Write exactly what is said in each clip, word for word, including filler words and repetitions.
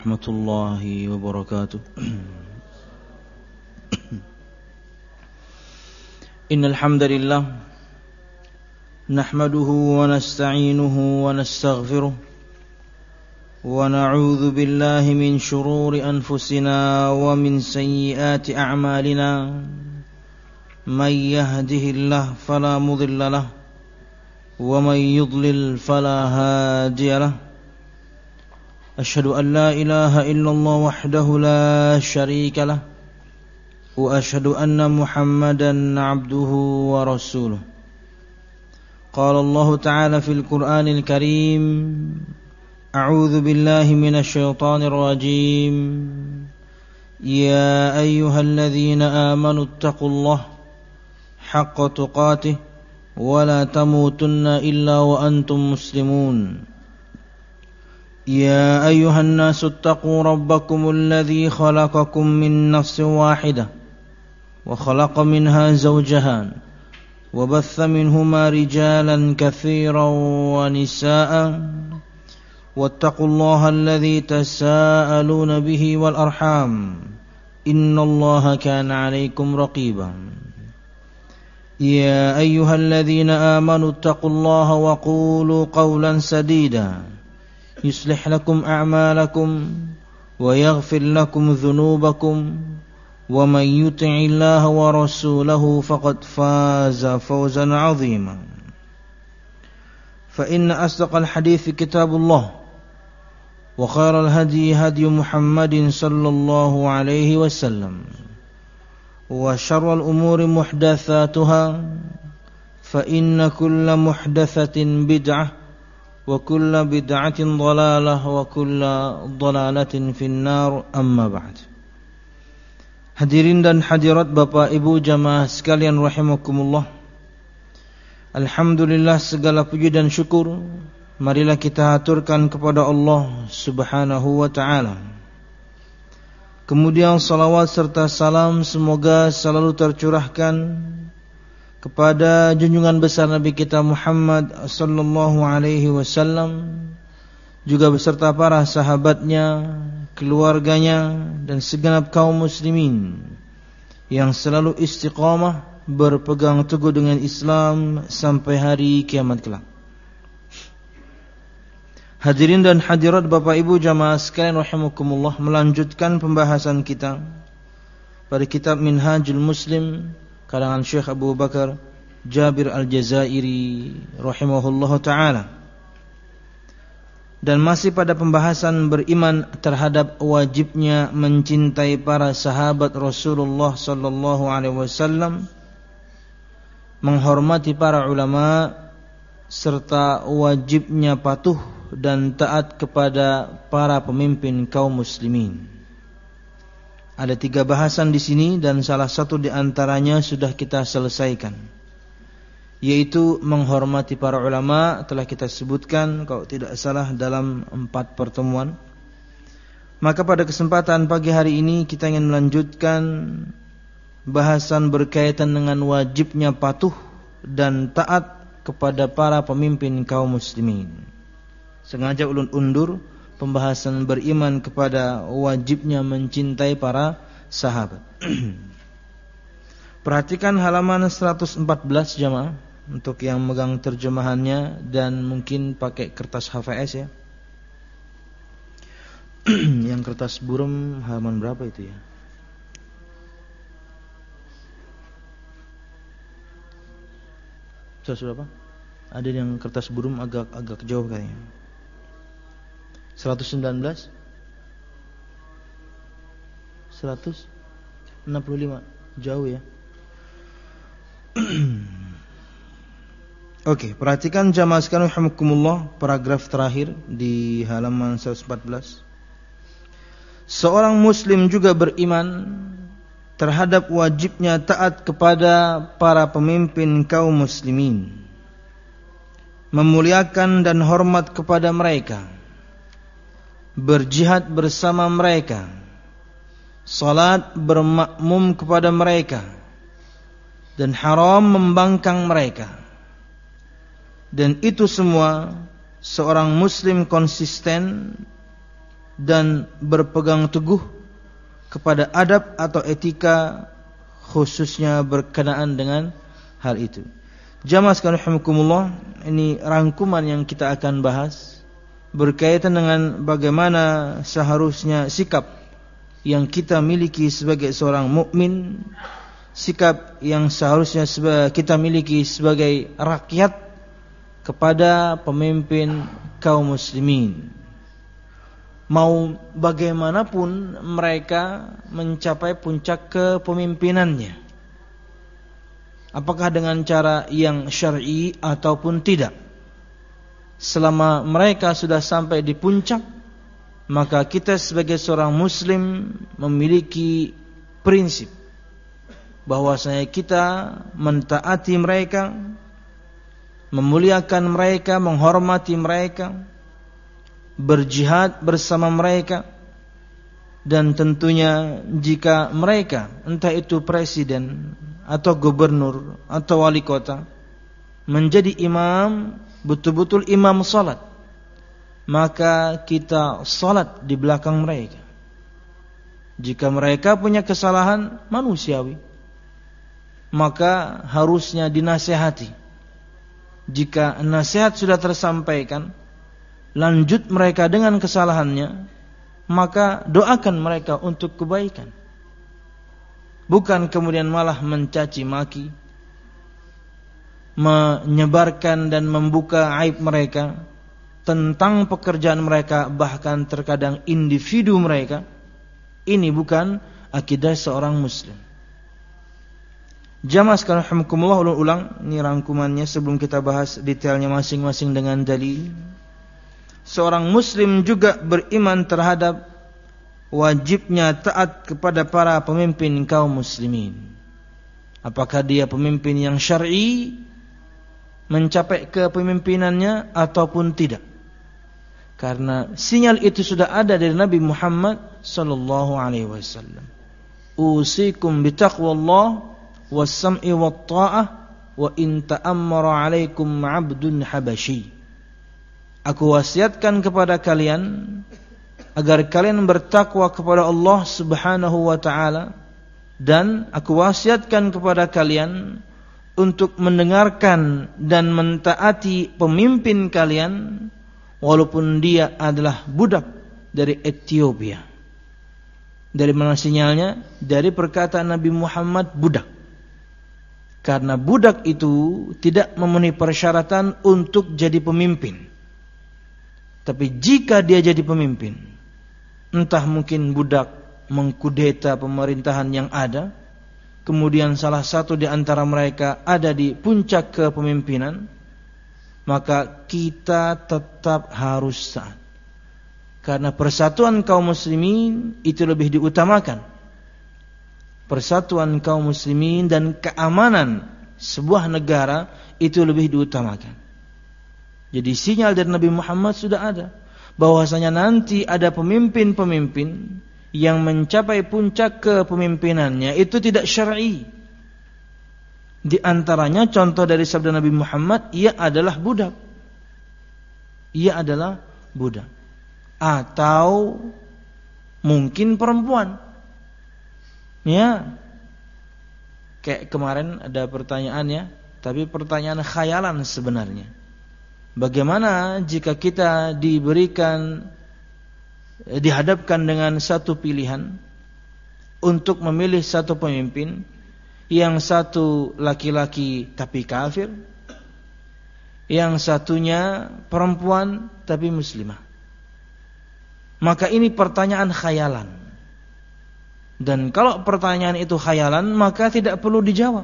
Warahmatullahi wabarakatuh. Innal hamdalillah nahmaduhu wa nasta'inuhu wa nastaghfiruh wa na'udzu billahi min shururi anfusina wa min sayyiati a'malina. May yahdihillahu fala mudilla lahu wa may yudlil fala hadiya lahu. أشهد أن لا إله إلا الله وحده لا شريك له وأشهد أن محمدا عبده ورسوله. قال الله تعالى في القرآن الكريم: أعوذ بالله من الشيطان الرجيم. يا أيها الذين آمنوا اتقوا الله حق تقاته ولا تموتن إلا وأنتم مسلمون. يا أيها الناس اتقوا ربكم الذي خلقكم من نفس واحدة وخلق منها زوجها وبث منهما رجالا كثيرا ونساء واتقوا الله الذي تساءلون به والأرحام إن الله كان عليكم رقيبا. يا أيها الذين آمنوا اتقوا الله وقولوا قولا سديدا يصلح لكم أعمالكم ويغفر لكم ذنوبكم ومن يطع الله ورسوله فقد فاز فوزا عظيما. فإن أصدق الحديث كتاب الله وخير الهدي هدي محمد صلى الله عليه وسلم وشر الأمور محدثاتها فإن كل محدثة بدعة wa kullu bid'atin dhalalah wa kullu dhalalatin finnar, amma ba'd. Hadirin dan hadirat Bapak Ibu jamaah sekalian rahimakumullah. Alhamdulillah, segala puji dan syukur marilah kita haturkan kepada Allah Subhanahu wa ta'ala. Kemudian salawat serta salam semoga selalu tercurahkan kepada junjungan besar Nabi kita Muhammad sallallahu alaihi wasallam, juga beserta para sahabatnya, keluarganya, dan segenap kaum muslimin yang selalu istiqamah berpegang teguh dengan Islam sampai hari kiamat kelak. Hadirin dan hadirat Bapak Ibu jamaah sekalian rahimakumullah, melanjutkan pembahasan kita pada kitab Minhajul Muslim karangan Syekh Abu Bakar Jabir Al-Jazairi rahimahullahu ta'ala, dan masih pada pembahasan beriman terhadap wajibnya mencintai para sahabat Rasulullah sallallahu alaihi wasallam, menghormati para ulama, serta wajibnya patuh dan taat kepada para pemimpin kaum muslimin. Ada tiga bahasan di sini dan salah satu di antaranya sudah kita selesaikan, yaitu menghormati para ulama. Telah kita sebutkan kalau tidak salah dalam empat pertemuan. Maka pada kesempatan pagi hari ini kita ingin melanjutkan bahasan berkaitan dengan wajibnya patuh dan taat kepada para pemimpin kaum muslimin. Sengaja ulun undur pembahasan beriman kepada wajibnya mencintai para sahabat. Perhatikan halaman seratus empat belas jamaah, untuk yang megang terjemahannya dan mungkin pakai kertas H V S ya. Yang kertas buram halaman berapa itu ya? Sudah berapa? Ada yang kertas buram agak agak jauh kayaknya. seratus sembilan belas, seratus enam puluh lima, jauh ya. Oke, perhatikan jamaah sekalian rahimakumullah, paragraf terakhir di halaman seratus empat belas. Seorang muslim juga beriman terhadap wajibnya taat kepada para pemimpin kaum muslimin, memuliakan dan hormat kepada mereka, berjihad bersama mereka, salat bermakmum kepada mereka, dan haram membangkang mereka. Dan itu semua seorang muslim konsisten dan berpegang teguh kepada adab atau etika khususnya berkenaan dengan hal itu. Jamaah sekalian rahimakumullah, ini rangkuman yang kita akan bahas berkaitan dengan bagaimana seharusnya sikap yang kita miliki sebagai seorang mukmin, sikap yang seharusnya kita miliki sebagai rakyat kepada pemimpin kaum muslimin. Mau bagaimanapun mereka mencapai puncak kepemimpinannya, apakah dengan cara yang syar'i ataupun tidak, selama mereka sudah sampai di puncak, maka kita sebagai seorang muslim memiliki prinsip bahwasanya kita mentaati mereka, memuliakan mereka, menghormati mereka, berjihad bersama mereka, dan tentunya jika mereka, entah itu presiden atau gubernur atau wali kota, menjadi imam, betul-betul imam salat, maka kita salat di belakang mereka. Jika mereka punya kesalahan manusiawi, maka harusnya dinasihati. Jika nasihat sudah tersampaikan, lanjut mereka dengan kesalahannya, maka doakan mereka untuk kebaikan. Bukan kemudian malah mencaci maki, menyebarkan dan membuka aib mereka tentang pekerjaan mereka, bahkan terkadang individu mereka. Ini bukan akidah seorang muslim. Jamaah sekalian rahimakumullah, ulang-ulang ini rangkumannya sebelum kita bahas detailnya masing-masing dengan dalil. Seorang muslim juga beriman terhadap wajibnya taat kepada para pemimpin kaum muslimin. Apakah dia pemimpin yang syar'i, mencapai kepemimpinannya ataupun tidak. Karena sinyal itu sudah ada dari Nabi Muhammad sallallahu alaihi wasallam. Usikum bitaqwallah was-sam'i wat-tha'ah wa in ta'ammara 'alaikum 'abdun habasyi. Aku wasiatkan kepada kalian agar kalian bertakwa kepada Allah Subhanahu wa taala, dan aku wasiatkan kepada kalian untuk mendengarkan dan mentaati pemimpin kalian walaupun dia adalah budak dari Ethiopia. Dari mana sinyalnya? Dari perkataan Nabi Muhammad budak. Karena budak itu tidak memenuhi persyaratan untuk jadi pemimpin. Tapi jika dia jadi pemimpin, entah mungkin budak mengkudeta pemerintahan yang ada, kemudian salah satu di antara mereka ada di puncak kepemimpinan, maka kita tetap harus taat. Karena persatuan kaum muslimin itu lebih diutamakan. Persatuan kaum muslimin dan keamanan sebuah negara itu lebih diutamakan. Jadi sinyal dari Nabi Muhammad sudah ada, bahwasanya nanti ada pemimpin-pemimpin yang mencapai puncak kepemimpinannya itu tidak syar'i. Di antaranya contoh dari sabda Nabi Muhammad, ia adalah budak. Ia adalah budak. Atau mungkin perempuan. Ya. Kayak kemarin ada pertanyaannya, tapi pertanyaan khayalan sebenarnya. Bagaimana jika kita diberikan, dihadapkan dengan satu pilihan untuk memilih satu pemimpin, yang satu laki-laki tapi kafir, yang satunya perempuan tapi muslimah. Maka ini pertanyaan khayalan. Dan kalau pertanyaan itu khayalan, maka tidak perlu dijawab.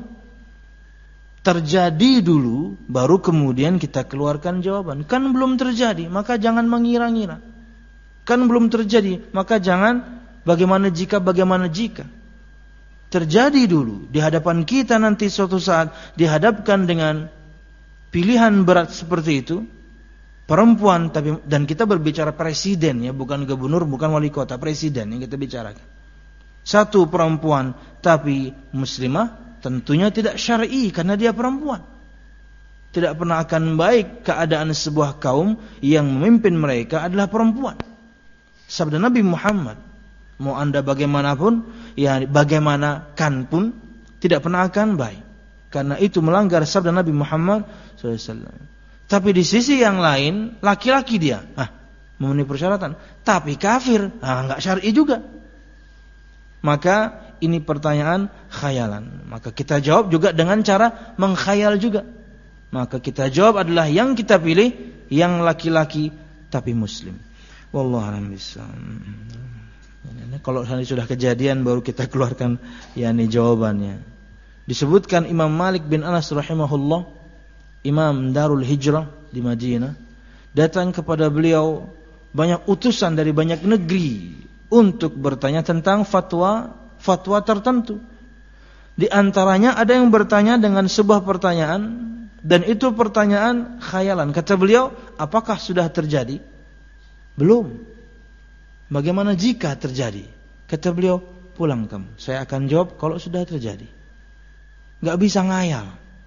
Terjadi dulu, baru kemudian kita keluarkan jawaban. Kan belum terjadi, maka jangan mengira-ngira. Kan belum terjadi, maka jangan bagaimana jika, bagaimana jika. Terjadi dulu, di hadapan kita nanti suatu saat dihadapkan dengan pilihan berat seperti itu, perempuan, tapi dan kita berbicara presiden ya, bukan gubernur, bukan wali kota, presiden yang kita bicarakan. Satu perempuan tapi muslimah, tentunya tidak syar'i karena dia perempuan. Tidak pernah akan baik keadaan sebuah kaum yang memimpin mereka adalah perempuan. Sabda Nabi Muhammad, mau anda bagaimanapun, ya bagaimanakan pun, tidak pernah akan baik. Karena itu melanggar sabda Nabi Muhammad shallallahu alaihi wasallam. Tapi di sisi yang lain, laki-laki dia, ah, memenuhi persyaratan, tapi kafir, ah, enggak syar'i juga. Maka ini pertanyaan khayalan. Maka kita jawab juga dengan cara mengkhayal juga. Maka kita jawab adalah yang kita pilih, yang laki-laki tapi muslim. Wallahu a'lam bishawab. Kalau sudah kejadian baru kita keluarkan yakni jawabannya. Disebutkan Imam Malik bin Anas rahimahullah, Imam Darul Hijrah di Madinah, datang kepada beliau banyak utusan dari banyak negeri untuk bertanya tentang fatwa fatwa tertentu. Di antaranya ada yang bertanya dengan sebuah pertanyaan, dan itu pertanyaan khayalan. Kata beliau, apakah sudah terjadi? Belum. Bagaimana jika terjadi? Kata beliau, pulang kamu, saya akan jawab kalau sudah terjadi. Gak bisa ngayal.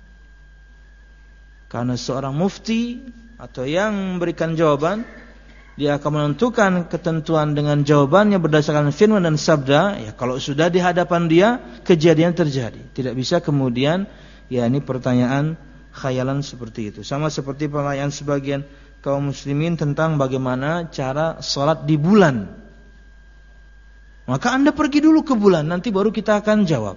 Karena seorang mufti atau yang memberikan jawaban, dia akan menentukan ketentuan dengan jawabannya berdasarkan firman dan sabda. Ya, kalau sudah di hadapan dia kejadian terjadi, tidak bisa kemudian ya ini pertanyaan khayalan seperti itu. Sama seperti pertanyaan sebagian kaum muslimin tentang bagaimana cara salat di bulan. Maka anda pergi dulu ke bulan, nanti baru kita akan jawab.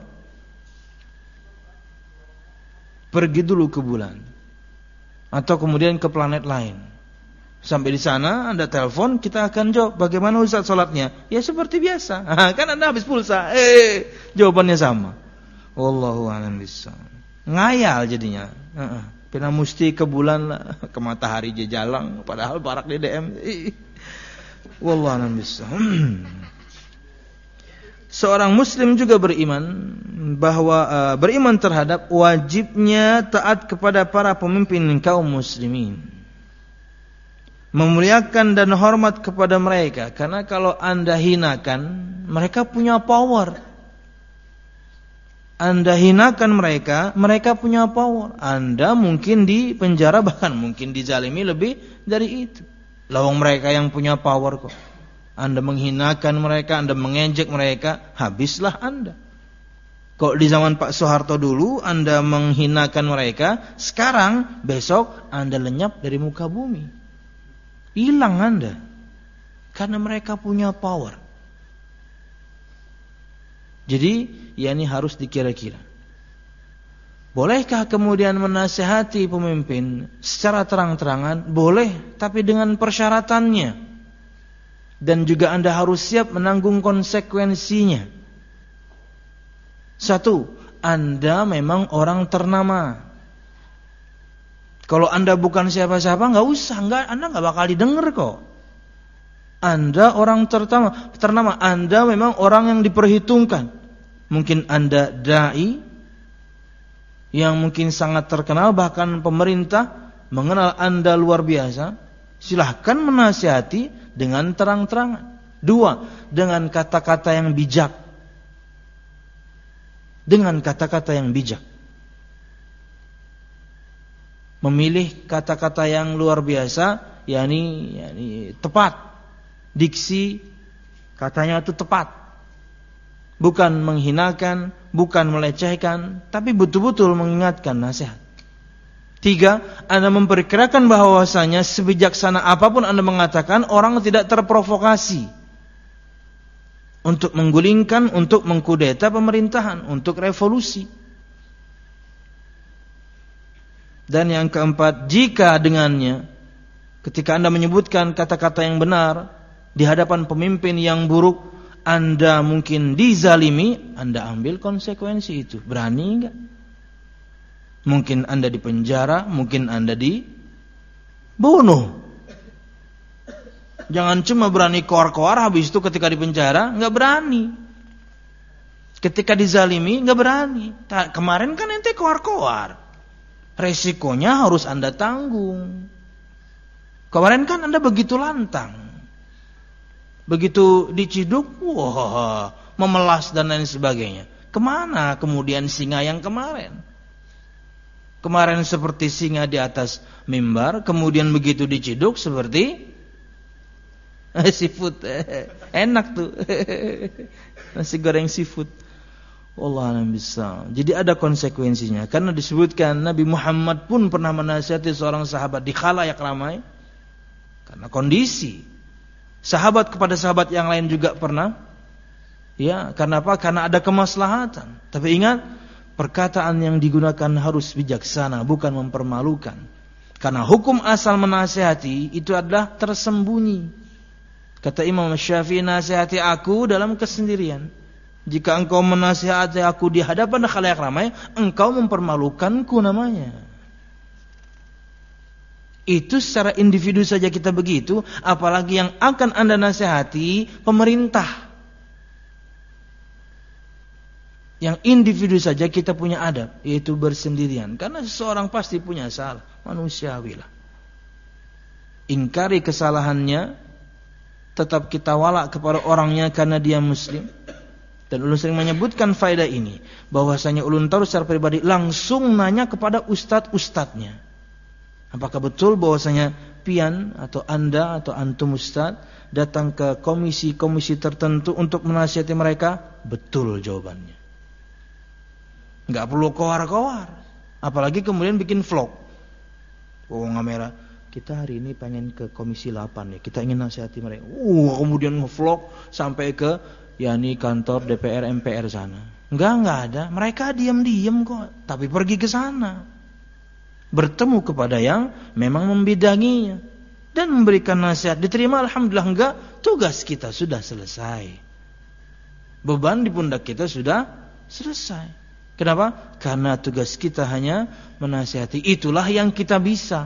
Pergi dulu ke bulan, atau kemudian ke planet lain. Sampai di sana anda telepon, kita akan jawab. Bagaimana Ustaz salatnya? Ya seperti biasa. Kan anda habis pulsa, eh jawabannya sama. Wallahu a'lam bishawab. Ngayal jadinya. Uh-uh. Pernah mesti ke bulan lah, ke matahari je jalang, padahal barak di D M. Wallahu a'lam bishawab. Seorang muslim juga beriman bahwa uh, beriman terhadap wajibnya taat kepada para pemimpin kaum muslimin. Memuliakan dan hormat kepada mereka, karena kalau anda hinakan, mereka punya power. Anda hinakan mereka, mereka punya power. Anda mungkin di penjara, bahkan mungkin dizalimi lebih dari itu. Lawang mereka yang punya power kok. Anda menghinakan mereka, Anda mengejek mereka, habislah Anda. Kalau di zaman Pak Soeharto dulu Anda menghinakan mereka, sekarang besok Anda lenyap dari muka bumi. Hilang Anda. Karena mereka punya power. Jadi, ya ini harus dikira-kira. Bolehkah kemudian menasihati pemimpin secara terang-terangan? Boleh, tapi dengan persyaratannya. Dan juga anda harus siap menanggung konsekuensinya. Satu, anda memang orang ternama. Kalau anda bukan siapa-siapa, nggak usah, nggak, anda nggak bakal didengar kok. Anda orang ternama, ternama. Anda memang orang yang diperhitungkan. Mungkin anda dai yang mungkin sangat terkenal, bahkan pemerintah mengenal anda luar biasa. Silahkan menasihati dengan terang-terangan. Dua, dengan kata-kata yang bijak. Dengan kata-kata yang bijak. Memilih kata-kata yang luar biasa, yakni, yakni tepat. Diksi katanya itu tepat. Bukan menghinakan, bukan melecehkan, tapi betul-betul mengingatkan nasihat. Tiga, anda memperkirakan bahwasanya sebijaksana apapun anda mengatakan, orang tidak terprovokasi untuk menggulingkan, untuk mengkudeta pemerintahan, untuk revolusi. Dan yang keempat, jika dengannya, ketika anda menyebutkan kata-kata yang benar di hadapan pemimpin yang buruk, anda mungkin dizalimi, anda ambil konsekuensi itu. Berani enggak? Mungkin anda di penjara, mungkin anda dibunuh. Jangan cuma berani koar-koar, habis itu ketika di penjara enggak berani. Ketika dizalimi enggak berani. Kemarin kan ente koar-koar. Resikonya harus anda tanggung. Kemarin kan anda begitu lantang. Begitu diciduk, wah, memelas dan lain sebagainya. Kemana kemudian singa yang kemarin? Kemarin seperti singa di atas mimbar, kemudian begitu diciduk seperti Seafood. Enak tuh. Nasi goreng seafood. Wallahu a'lam bishawab. Jadi ada konsekuensinya. Karena disebutkan Nabi Muhammad pun pernah menasihati seorang sahabat di khalayak ramai. Karena kondisi. Sahabat kepada sahabat yang lain juga pernah. Ya, karena apa? Karena ada kemaslahatan. Tapi ingat, perkataan yang digunakan harus bijaksana, bukan mempermalukan. Karena hukum asal menasihati itu adalah tersembunyi. Kata Imam Syafi'i, nasihati aku dalam kesendirian. Jika engkau menasihati aku di hadapan khalayak ramai, engkau mempermalukanku namanya. Itu secara individu saja kita begitu, apalagi yang akan Anda nasihati pemerintah. Yang individu saja kita punya adab, yaitu bersendirian. Karena seseorang pasti punya salah, manusiawilah. Ingkari kesalahannya, tetap kita walak kepada orangnya karena dia muslim. Dan ulun sering menyebutkan faedah ini, bahwasanya ulun tahu secara pribadi langsung nanya kepada ustad-ustadnya. Apakah betul bahwasanya pian atau anda atau antum ustad datang ke komisi-komisi tertentu untuk menasihati mereka? Betul jawabannya. Enggak perlu kowar-kowar. Apalagi kemudian bikin vlog. Oh, kamera. Kita hari ini pengen ke komisi delapan ya. Kita ingin nasihati mereka. Uh, kemudian nge-vlog sampai ke yakni kantor D P R M P R sana. Enggak, enggak ada. Mereka diam-diam kok, tapi pergi ke sana. Bertemu kepada yang memang membidanginya dan memberikan nasihat. Diterima alhamdulillah, enggak, tugas kita sudah selesai. Beban di pundak kita sudah selesai. Kenapa? Karena tugas kita hanya menasihati. Itulah yang kita bisa.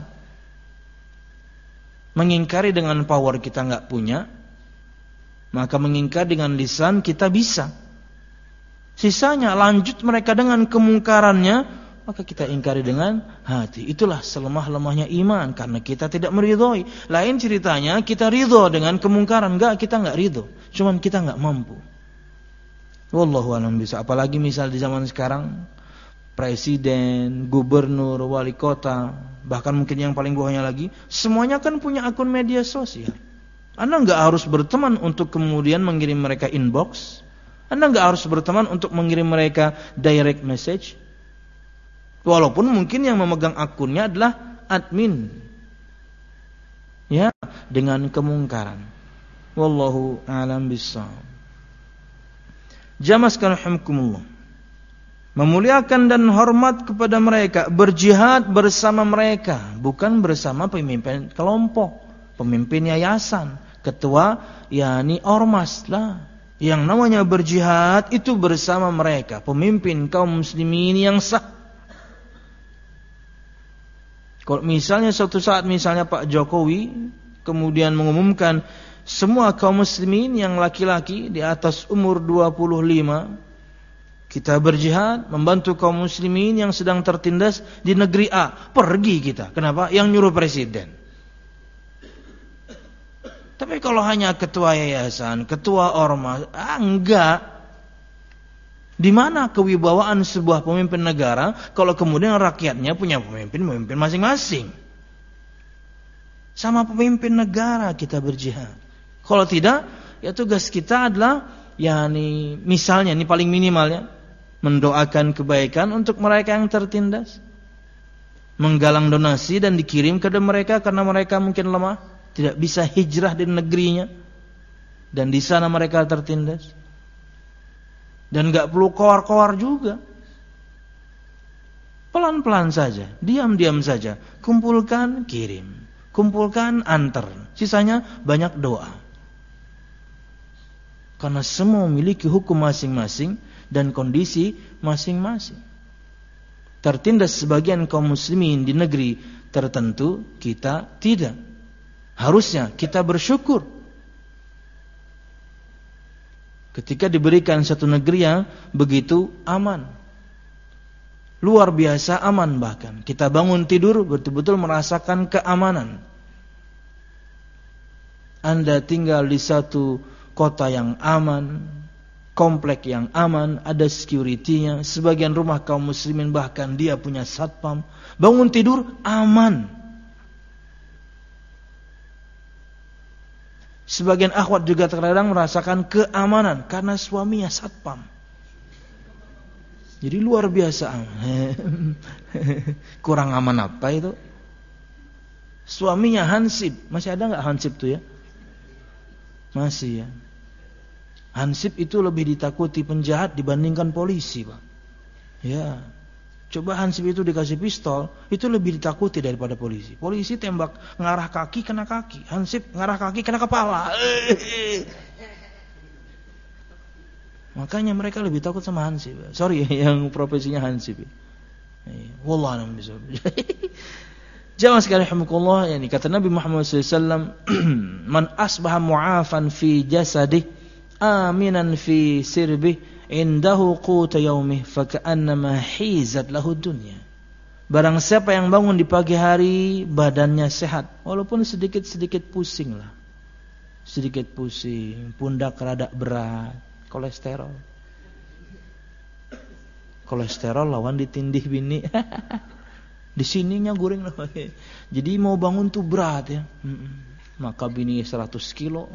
Mengingkari dengan power kita enggak punya, maka mengingkari dengan lisan kita bisa. Sisanya lanjut mereka dengan kemungkarannya, maka kita ingkari dengan hati. Itulah selemah-lemahnya iman, karena kita tidak meridhoi. Lain ceritanya kita ridho dengan kemungkaran, enggak, kita enggak ridho, cuman kita enggak mampu. Wallahu a'lam bishawab. Apalagi misal di zaman sekarang presiden, gubernur, wali kota, bahkan mungkin yang paling bawahnya lagi, semuanya kan punya akun media sosial. Anda enggak harus berteman untuk kemudian mengirim mereka inbox. Anda enggak harus berteman untuk mengirim mereka direct message. Walaupun mungkin yang memegang akunnya adalah admin. Ya, dengan kemungkaran. Wallahu a'lam bishawab. Jamaah sekalian rahimakumullah. Memuliakan dan hormat kepada mereka, berjihad bersama mereka, bukan bersama pemimpin kelompok, pemimpin yayasan, ketua yakni ormas lah. Yang namanya berjihad itu bersama mereka, pemimpin kaum muslimin yang sah. Kalau misalnya suatu saat misalnya Pak Jokowi kemudian mengumumkan semua kaum muslimin yang laki-laki di atas umur dua puluh lima kita berjihad membantu kaum muslimin yang sedang tertindas di negeri A, pergi kita. Kenapa? Yang nyuruh presiden. Tapi kalau hanya ketua yayasan, ketua ormas, ah, enggak. Di mana kewibawaan sebuah pemimpin negara kalau kemudian rakyatnya punya pemimpin-pemimpin masing-masing? Sama pemimpin negara kita berjihad. Kalau tidak, ya tugas kita adalah yakni misalnya ini paling minimal ya, mendoakan kebaikan untuk mereka yang tertindas, menggalang donasi dan dikirim kepada mereka karena mereka mungkin lemah, tidak bisa hijrah di negerinya dan di sana mereka tertindas. Dan enggak perlu kowar-kowar juga. Pelan-pelan saja, diam-diam saja, kumpulkan, kirim, kumpulkan, antar. Sisanya banyak doa. Karena semua memiliki hukum masing-masing dan kondisi masing-masing. Tertindas sebagian kaum muslimin di negeri tertentu, kita tidak. Harusnya kita bersyukur ketika diberikan satu negeri yang begitu aman, luar biasa aman. Bahkan kita bangun tidur betul-betul merasakan keamanan. Anda tinggal di satu kota yang aman, komplek yang aman, ada security-nya. Sebagian rumah kaum muslimin bahkan dia punya satpam. Bangun tidur aman. Sebagian akhwat juga terkadang merasakan keamanan karena suaminya satpam. Jadi luar biasa. Kurang aman apa itu? Suaminya hansip. Masih ada enggak hansip tuh ya? Masih ya. Hansip itu lebih ditakuti penjahat dibandingkan polisi, Pak. Ya. Coba hansip itu dikasih pistol, itu lebih ditakuti daripada polisi. Polisi tembak ngarah kaki kena kaki, hansip ngarah kaki kena kepala. Makanya mereka lebih takut sama hansip. Sorry yang profesinya hansip. Wallah a'lam bishawab. Jamaah sekalian rahimakumullah, yani kata Nabi Muhammad sallallahu alaihi wasallam, "Man asbaha mu'afan fi jasadih, aminan fi sirbih, indahu quta yaumih, faka'annama hizat lahu dunya." Barang siapa yang bangun di pagi hari badannya sehat, walaupun sedikit-sedikit pusing lah. Sedikit pusing, pundak rada berat, kolesterol. Kolesterol lawan ditindih bini. Di sininya goreng lah. Jadi mau bangun tuh berat ya. Maka bini seratus kilo.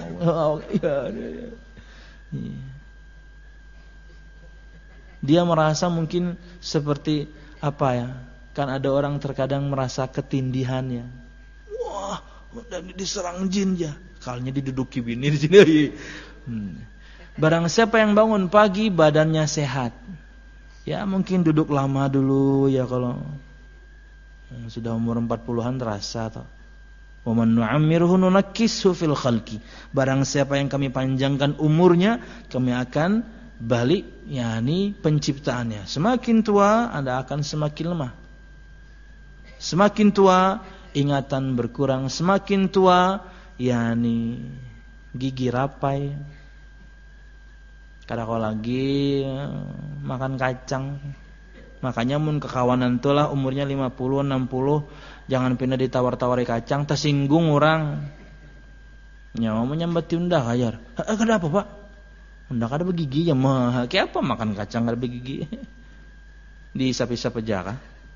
Dia merasa mungkin seperti apa ya? Kan ada orang terkadang merasa ketindihannya. Wah, dan diserang jin ya. Kalnya diduduki bini di sini. Hmm. Barang siapa yang bangun pagi badannya sehat. Ya mungkin duduk lama dulu ya kalau sudah umur empat puluhan terasa toh. Wa man nu'ammirhu nunakkishu fil khalqi. Barang siapa yang kami panjangkan umurnya, kami akan balik yakni penciptaannya. Semakin tua Anda akan semakin lemah. Semakin tua ingatan berkurang, semakin tua yakni gigi rapai. Kada kau lagi makan kacang. Makanya mun kekawanan tulah umurnya lima puluh enam puluh jangan pindah ditawar-tawari kacang tersinggung orang. Nyawa menyambat undah ajar. Eh kenapa, Pak? Undah kada begigi ya mah. Kayak apa makan kacang kada begigi? Diisap-isap aja kah?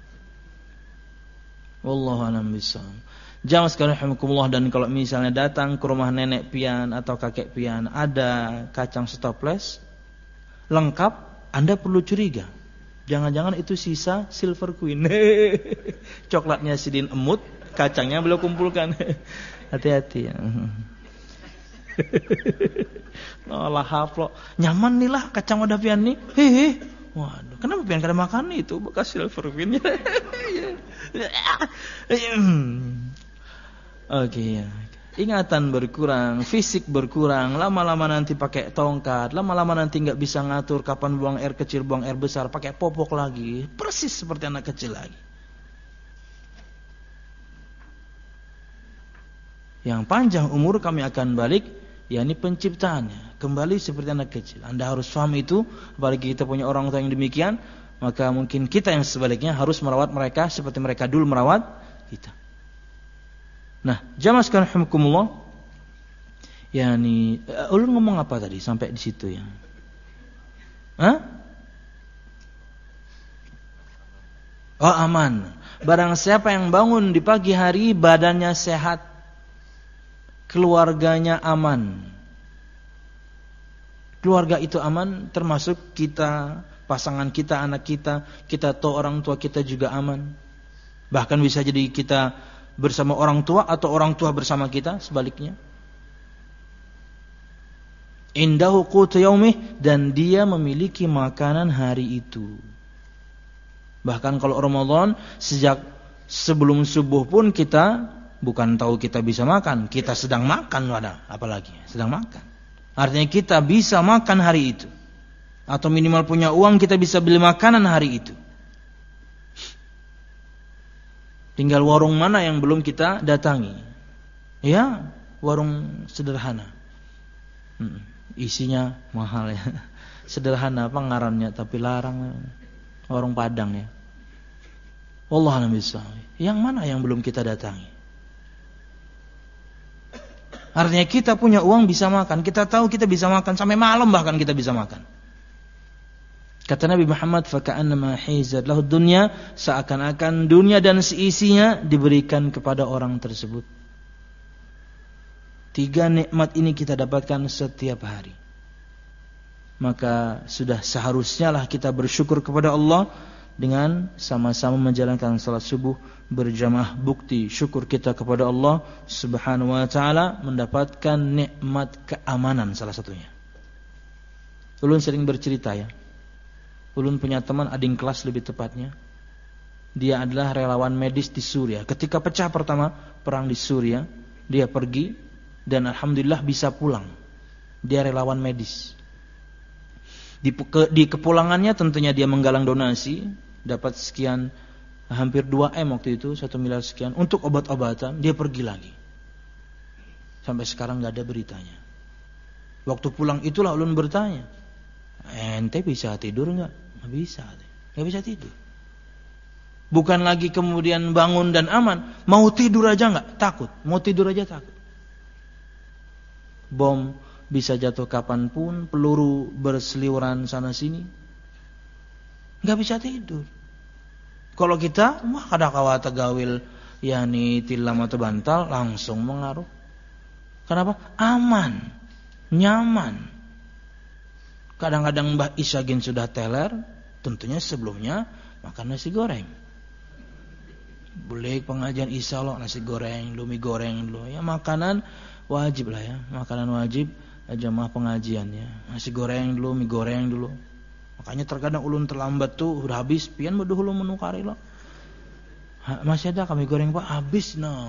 Wallahu a'lam bishawab. Jangan sekali rahimakumullah, dan kalau misalnya datang ke rumah nenek pian atau kakek pian ada kacang stoples lengkap, Anda perlu curiga. Jangan-jangan itu sisa Silver Queen. Coklatnya sidin emut, kacangnya belum kumpulkan. Hati-hati ya. Oh, lahap lo. Nyaman nih lah kacang wadah pian nih. Hehe. Waduh, kenapa pian kada makan itu bekas Silver Queen? Oke ya. Ingatan berkurang, fisik berkurang, lama-lama nanti pakai tongkat, lama-lama nanti enggak bisa ngatur kapan buang air kecil, buang air besar, pakai popok lagi, persis seperti anak kecil lagi. Yang panjang umur kami akan balik, yakni penciptaannya, kembali seperti anak kecil. Anda harus paham itu, apalagi kita punya orang tua yang demikian, maka mungkin kita yang sebaliknya harus merawat mereka seperti mereka dulu merawat kita. Nah, jamaah sekalian rahimakumullah. Yani, uh, ulun ngomong apa tadi sampai di situ ya? Hah? Oh, aman. Barang siapa yang bangun di pagi hari badannya sehat, keluarganya aman. Keluarga itu aman, termasuk kita, pasangan kita, anak kita, kita atau orang tua kita juga aman. Bahkan bisa jadi kita bersama orang tua atau orang tua bersama kita, sebaliknya. Indahu qutu yaumih, dan dia memiliki makanan hari itu. Bahkan kalau Ramadan sejak sebelum subuh pun kita bukan tahu kita bisa makan, kita sedang makan, ada apalagi sedang makan. Artinya kita bisa makan hari itu. Atau minimal punya uang kita bisa beli makanan hari itu. Tinggal warung mana yang belum kita datangi. Ya, warung sederhana. Hmm, isinya mahal ya. Sederhana apa ngarannya, tapi larang. Warung Padang ya. Wallahu a'lam bishawab. Yang mana yang belum kita datangi? Artinya kita punya uang bisa makan. Kita tahu kita bisa makan sampai malam, bahkan kita bisa makan. Kata Nabi Muhammad, faka'annama hizat lahu dunya, seakan-akan dunia dan seisinya diberikan kepada orang tersebut. Tiga nikmat ini kita dapatkan setiap hari. Maka sudah seharusnya lah kita bersyukur kepada Allah dengan sama-sama menjalankan salat subuh berjamaah. Bukti syukur kita kepada Allah Subhanahu wa taala mendapatkan nikmat keamanan salah satunya. Ulun sering bercerita ya. Ulun punya teman ading kelas lebih tepatnya. Dia adalah relawan medis di Suriah. Ketika pecah pertama perang di Suriah, dia pergi dan alhamdulillah bisa pulang. Dia relawan medis. Di, ke, di kepulangannya tentunya dia menggalang donasi, dapat sekian, hampir dua M waktu itu, satu miliar sekian untuk obat-obatan. Dia pergi lagi. Sampai sekarang gak ada beritanya. Waktu pulang itulah ulun bertanya, ente bisa tidur gak? Gak bisa, gak bisa tidur. Bukan lagi kemudian bangun dan aman, mau tidur aja gak? Takut, mau tidur aja takut. Bom bisa jatuh kapanpun, peluru berseliweran sana sini, nggak bisa tidur. Kalau kita, wah kada kawata gawil, yani tilam atau bantal langsung mengaruh. Kenapa? Aman, nyaman. Kadang-kadang Mbah Isyagin sudah teler, tentunya sebelumnya makan nasi goreng. Boleh pengajian Isya loh, nasi goreng, mie goreng dulu. Ya makanan wajib lah ya, makanan wajib. Jamaah pengajiannya, nasi goreng dulu, mie goreng dulu. Makanya terkadang ulun terlambat tuh udah habis, pian bodoh ulun menukari lo. Masih ada kami goreng Pak, habis no.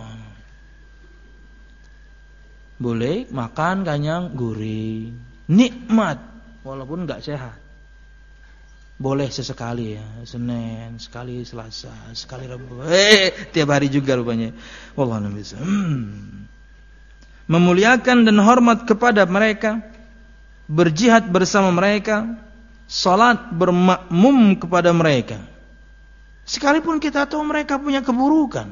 Boleh makan kanyang gurih, nikmat walaupun enggak sehat. Boleh sesekali ya, Senin, sekali Selasa, sekali Rabu. Eh, tiap hari juga rupanya. Wallahu a'lam. Hmm. Memuliakan dan hormat kepada mereka, berjihad bersama mereka, salat bermakmum kepada mereka. Sekalipun kita tahu mereka punya keburukan.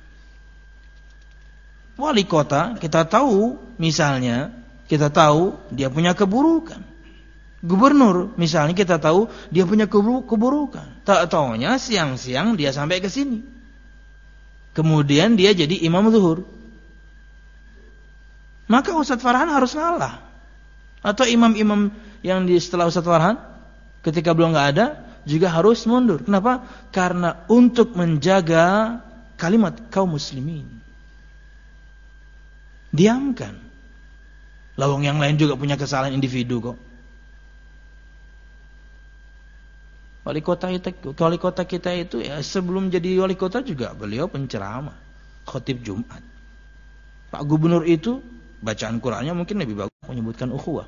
Wali kota kita tahu, misalnya kita tahu dia punya keburukan. Gubernur misalnya kita tahu dia punya keburukan. Tak taunya siang-siang dia sampai ke sini. Kemudian dia jadi imam zuhur. Maka Ustadz Farhan harus ngalah. Atau imam-imam yang di setelah Ustadz Farhan ketika belum nggak ada juga harus mundur. Kenapa? Karena untuk menjaga kalimat kaum muslimin. Diamkan. Lawang yang lain juga punya kesalahan individu kok. Wali kota kita, wali kota kita itu ya sebelum jadi wali kota juga beliau penceramah, khotib Jumat. Pak Gubernur itu bacaan Qur'annya mungkin lebih bagus menyebutkan ukhuwah.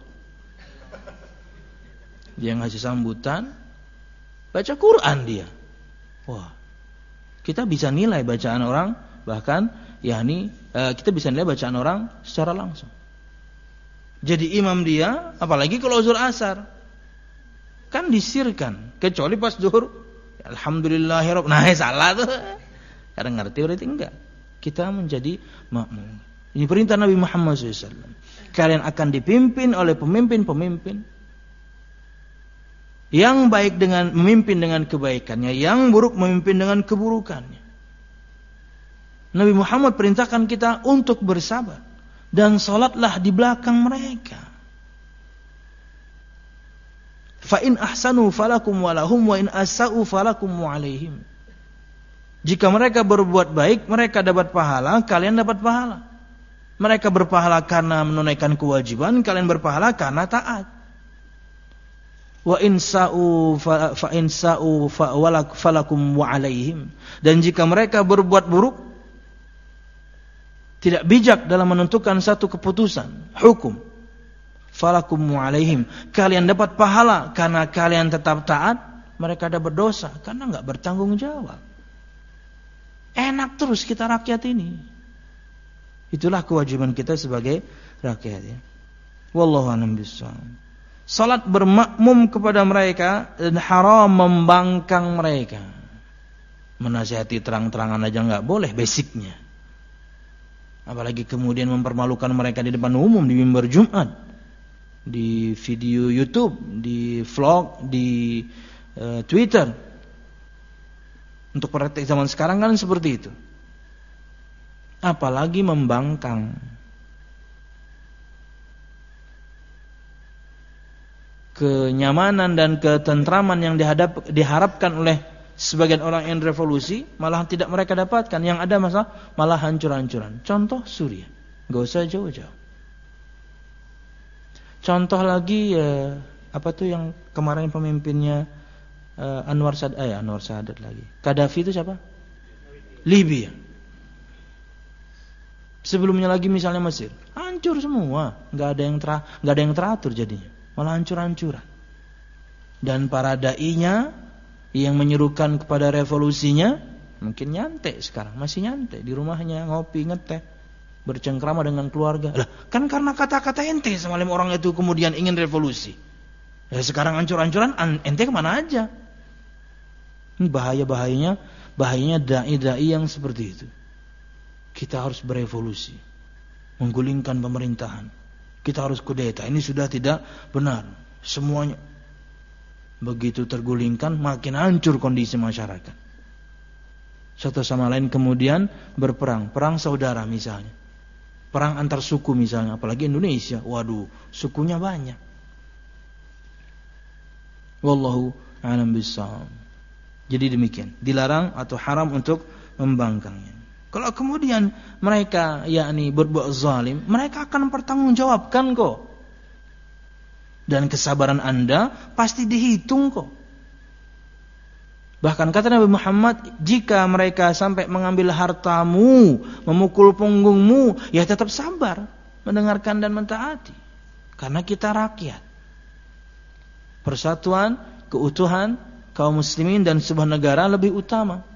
Dia ngasih sambutan, baca Quran dia. Wah, kita bisa nilai bacaan orang, bahkan yakni eh, kita bisa nilai bacaan orang secara langsung. Jadi imam dia, apalagi kalau zuhur asar, kan disirkan. Kecuali pas zuhur, alhamdulillahirabbil. Nah, salah tuh. Kadang ngerti berarti enggak. Kita menjadi makmum. Ini perintah Nabi Muhammad shallallahu alaihi wasallam. Kalian akan dipimpin oleh pemimpin-pemimpin yang baik dengan memimpin dengan kebaikannya, yang buruk memimpin dengan keburukannya. Nabi Muhammad perintahkan kita untuk bersabar dan salatlah di belakang mereka. Fa in ahsanu falakum walahum wa in asa'u falakum wa alaihim. Jika mereka berbuat baik, mereka dapat pahala, kalian dapat pahala. Mereka berpahala karena menunaikan kewajiban, kalian berpahala karena taat. Wa insa'u fa insa'u fa falakum wa alaihim. Dan jika mereka berbuat buruk, tidak bijak dalam menentukan satu keputusan, hukum, falakum wa alaihim. Kalian dapat pahala karena kalian tetap taat, mereka dapat dosa karena enggak bertanggung jawab. Enak terus kita rakyat ini. Itulah kewajiban kita sebagai rakyat ya. Wallahu a'lam bishawab. Salat bermakmum kepada mereka dan haram membangkang mereka. Menasihati terang-terangan aja enggak boleh basicnya. Apalagi kemudian mempermalukan mereka di depan umum di mimbar Jumat, di video YouTube, di vlog, di uh, Twitter. Untuk praktek zaman sekarang kan seperti itu. Apalagi membangkang. kenyamanan dan ketentraman yang dihadap, diharapkan oleh sebagian orang yang revolusi, malah tidak mereka dapatkan. Yang ada masalah malah hancur-hancuran. Contoh Suriah, nggak usah jauh-jauh. Contoh lagi eh, apa tuh yang kemarin pemimpinnya eh, Anwar Sadat, eh, Anwar Sadat lagi. Gaddafi itu siapa? Libya. Sebelumnya lagi misalnya Mesir, hancur semua, nggak ada yang ter, nggak ada yang teratur jadinya, malah hancur-hancuran. Dan para dai-nya yang menyerukan kepada revolusinya mungkin nyantai sekarang, masih nyantai di rumahnya ngopi ngeteh, bercengkrama dengan keluarga. Lah, kan karena kata-kata ente semalam orang itu kemudian ingin revolusi. Ya sekarang hancur-hancuran, ente kemana aja? Ini bahaya-bahayanya, bahayanya dai-dai yang seperti itu. Kita harus berevolusi, menggulingkan pemerintahan. Kita harus kudeta. Ini sudah tidak benar. Semuanya begitu tergulingkan, makin hancur kondisi masyarakat. Satu sama lain kemudian berperang, perang saudara misalnya, perang antar suku misalnya, apalagi Indonesia. Waduh, sukunya banyak. Wallahu a'lam bishawab. Jadi demikian, dilarang atau haram untuk membangkangnya. Kalau kemudian mereka yakni berbuat zalim, mereka akan mempertanggungjawabkan kok. Dan kesabaran Anda pasti dihitung kok. Bahkan kata Nabi Muhammad, jika mereka sampai mengambil hartamu, memukul punggungmu, ya tetap sabar, mendengarkan dan mentaati. Karena kita rakyat. Persatuan, keutuhan kaum muslimin dan sebuah negara lebih utama.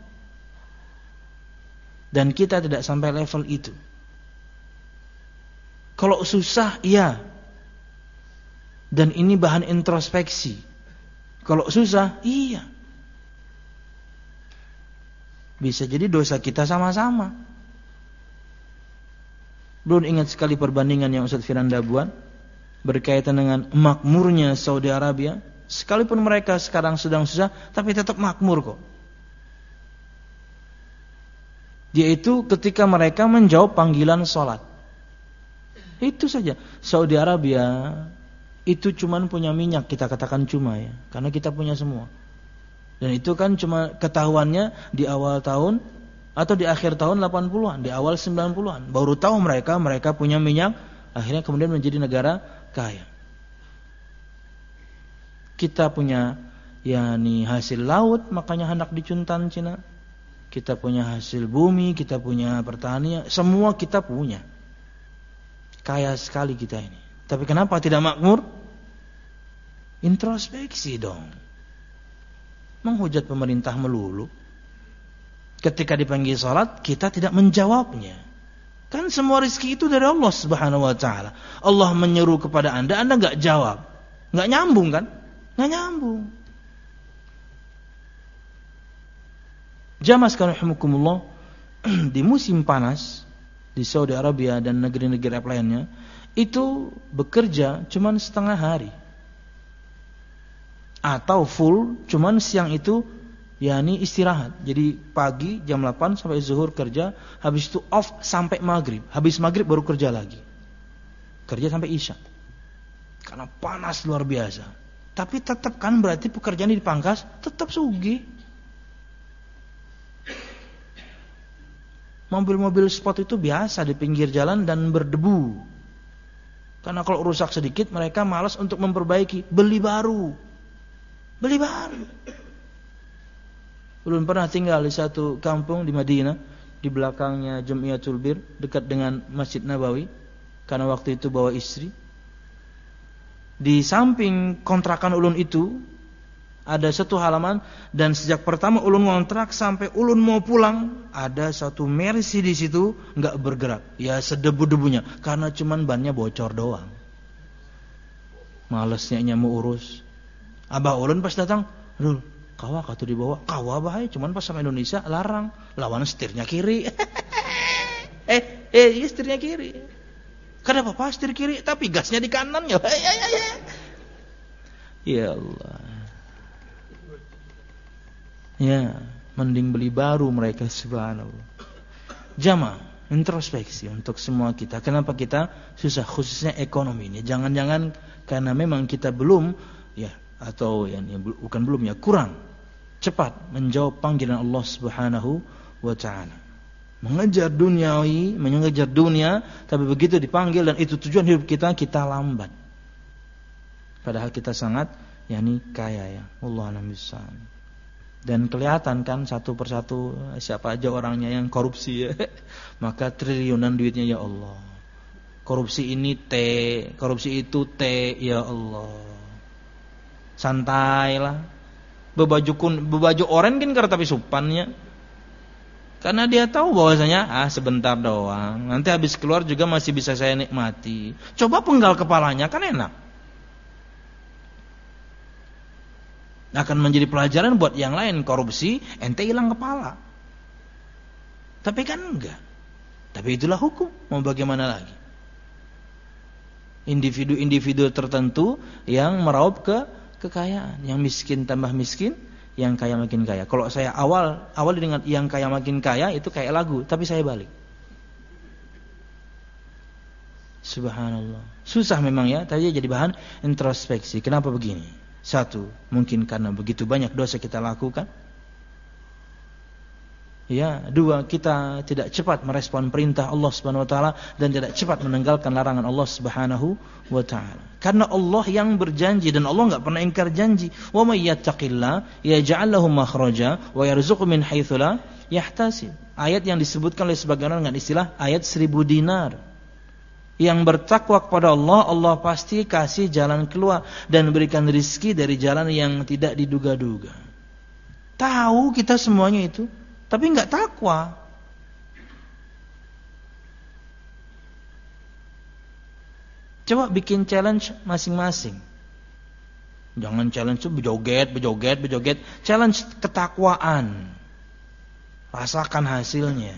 Dan kita tidak sampai level itu. Kalau susah, iya. Dan ini bahan introspeksi. Kalau susah, iya. Bisa jadi dosa kita sama-sama. Belum ingat sekali perbandingan yang Ustaz Firanda buat berkaitan dengan makmurnya Saudi Arabia. Sekalipun mereka sekarang sedang susah, tapi tetap makmur kok. Yaitu ketika mereka menjawab panggilan sholat. Itu saja. Saudi Arabia itu cuman punya minyak, kita katakan cuma ya, karena kita punya semua. Dan itu kan cuma ketahuannya di awal tahun atau di akhir tahun delapan puluhan, di awal sembilan puluhan. Baru tahu mereka mereka punya minyak, akhirnya kemudian menjadi negara kaya. Kita punya yakni hasil laut, makanya hendak dicuntan Cina. Kita punya hasil bumi, kita punya pertanian, semua kita punya. Kaya sekali kita ini. Tapi kenapa tidak makmur? Introspeksi dong. Menghujat pemerintah melulu. Ketika dipanggil salat, kita tidak menjawabnya. Kan semua rezeki itu dari Allah Subhanahu wa taala. Allah menyeru kepada Anda, Anda enggak jawab. Enggak nyambung kan? Enggak nyambung. Jamaah sekalian rahimakumullah, di musim panas di Saudi Arabia dan negeri-negeri lainnya itu bekerja cuman setengah hari atau full cuman siang itu yakni istirahat. Jadi pagi jam delapan sampai zuhur kerja, habis itu off sampai maghrib, habis maghrib baru kerja lagi, kerja sampai isya karena panas luar biasa. Tapi tetap kan berarti pekerjaan dipangkas, tetap sugih. Mobil-mobil sport itu biasa di pinggir jalan dan berdebu. Karena kalau rusak sedikit mereka malas untuk memperbaiki, beli baru. Beli baru. Belum pernah tinggal di satu kampung di Madinah, di belakangnya Jamiatul Bir, dekat dengan Masjid Nabawi, karena waktu itu bawa istri. Di samping kontrakan ulun itu ada satu halaman, dan sejak pertama ulun ngontrak sampai ulun mau pulang ada satu Mercy di situ nggak bergerak, ya sedebu-debunya karena cuman bannya bocor doang. Malesnya mau urus. Abah ulun pas datang, "Dul, kawa katu dibawa." "Kawa bahaya, cuman pas sama Indonesia larang, lawan setirnya kiri." eh, eh, iya setirnya kiri. Kada apa-apa setir kiri, tapi gasnya di kanan ya. Ya, ya, ya. Ya Allah. Ya, mending beli baru mereka, subhanallah. Jamaah, introspeksi untuk semua kita. Kenapa kita susah, khususnya ekonomi ini? Jangan-jangan karena memang kita belum ya atau yang, yang bukan belum ya kurang cepat menjawab panggilan Allah Subhanahu wa taala. Mengejar duniawi, mengejar dunia, tapi begitu dipanggil dan itu tujuan hidup kita, kita lambat. Padahal kita sangat yakni kaya ya. Allah a'lam bishawab. Dan kelihatan kan satu persatu siapa aja orangnya yang korupsi ya. Maka triliunan duitnya ya Allah. Korupsi ini T, korupsi itu T, ya Allah. Santailah. Bebaju kun, bebaju oren kan karena tapi supannya. Karena dia tahu bahwasanya ah sebentar doang. Nanti habis keluar juga masih bisa saya nikmati. Coba penggal kepalanya kan enak. Akan menjadi pelajaran buat yang lain. Korupsi ente hilang kepala. Tapi kan enggak. Tapi itulah hukum. Mau bagaimana lagi? Individu-individu tertentu yang meraup ke kekayaan, yang miskin tambah miskin, yang kaya makin kaya. Kalau saya awal awal dengan yang kaya makin kaya itu kayak lagu, tapi saya balik. Subhanallah. Susah memang ya, tadi jadi bahan introspeksi. Kenapa begini? Satu, mungkin karena begitu banyak dosa kita lakukan. Ya, dua, kita tidak cepat merespon perintah Allah Subhanahu wa taala dan tidak cepat meninggalkan larangan Allah Subhanahu wa taala. Karena Allah yang berjanji dan Allah enggak pernah ingkar janji. Wa may yattaqillah yaj'al lahu makhraja wa yarzuqhu min haitsu la yahtasib. Ayat yang disebutkan oleh sebagian orang dengan istilah ayat seribu dinar. Yang bertakwa kepada Allah, Allah pasti kasih jalan keluar dan berikan rezeki dari jalan yang tidak diduga-duga. Tahu kita semuanya itu, tapi enggak takwa. Coba bikin challenge masing-masing. Jangan challenge itu berjoget, berjoget, berjoget. Challenge ketakwaan. Rasakan hasilnya.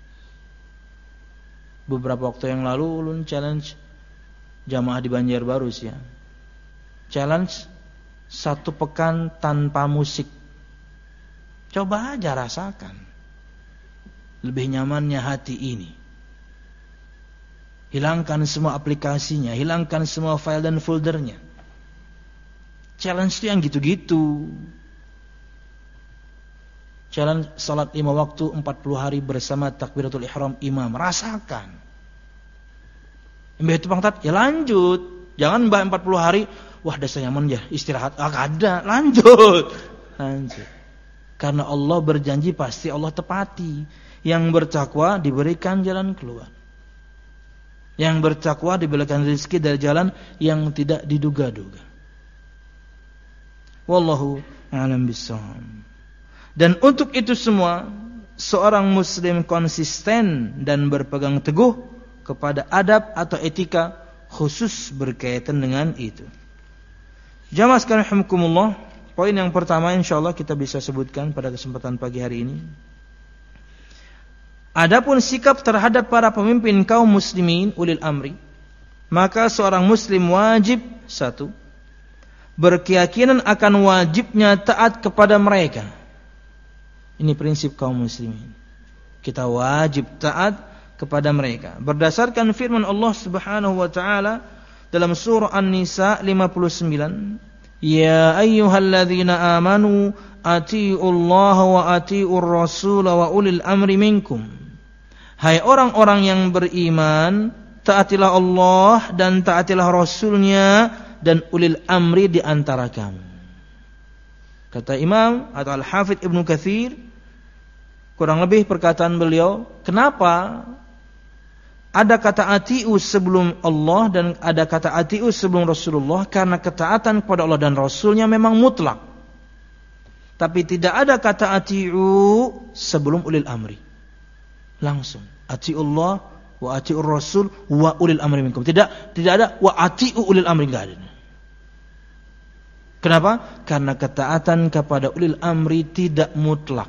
Beberapa waktu yang lalu ulun challenge jamaah di Banjarbaru sih ya. Challenge satu pekan tanpa musik. Coba aja rasakan. Lebih nyamannya hati ini. Hilangkan semua aplikasinya, hilangkan semua file dan foldernya. Challenge itu yang gitu-gitu. Challenge salat lima waktu empat puluh hari bersama takbiratul ihram imam. Rasakan. Mbah itu pangtat, ya lanjut. Jangan mbah empat puluh hari, wah dasar nyaman ya, istirahat. Ah ada, lanjut. Lanjut. Karena Allah berjanji pasti Allah tepati. Yang bertakwa diberikan jalan keluar. Yang bertakwa diberikan rezeki dari jalan yang tidak diduga-duga. Wallahu a'lam bishawab. Dan untuk itu semua, seorang muslim konsisten dan berpegang teguh kepada adab atau etika khusus berkaitan dengan itu. Jamaah sekalian rahimakumullah, poin yang pertama insyaallah kita bisa sebutkan pada kesempatan pagi hari ini. Adapun sikap terhadap para pemimpin kaum muslimin ulil amri, maka seorang muslim wajib satu, berkeyakinan akan wajibnya taat kepada mereka. Ini prinsip kaum muslimin. Kita wajib taat kepada mereka. Berdasarkan firman Allah Subhanahu wa taala dalam surah An-Nisa lima puluh sembilan, "Ya ayyuhalladzina amanu atiiullaha wa atiiur rasul wa ulil amri minkum." Hai orang-orang yang beriman, taatilah Allah dan taatilah Rasulnya dan ulil amri di antara kamu. Kata Imam atau Al-Hafidz Ibnu Katsir, kurang lebih perkataan beliau, kenapa ada kata atiu sebelum Allah dan ada kata atiu sebelum Rasulullah? Karena ketaatan kepada Allah dan Rasulnya memang mutlak. Tapi tidak ada kata atiu sebelum ulil amri. Langsung atiullah wa atiur rasul wa ulil amri minkum. Tidak tidak ada wa atiu ulil amri, enggak ada. Kenapa? Karena ketaatan kepada ulil amri tidak mutlak.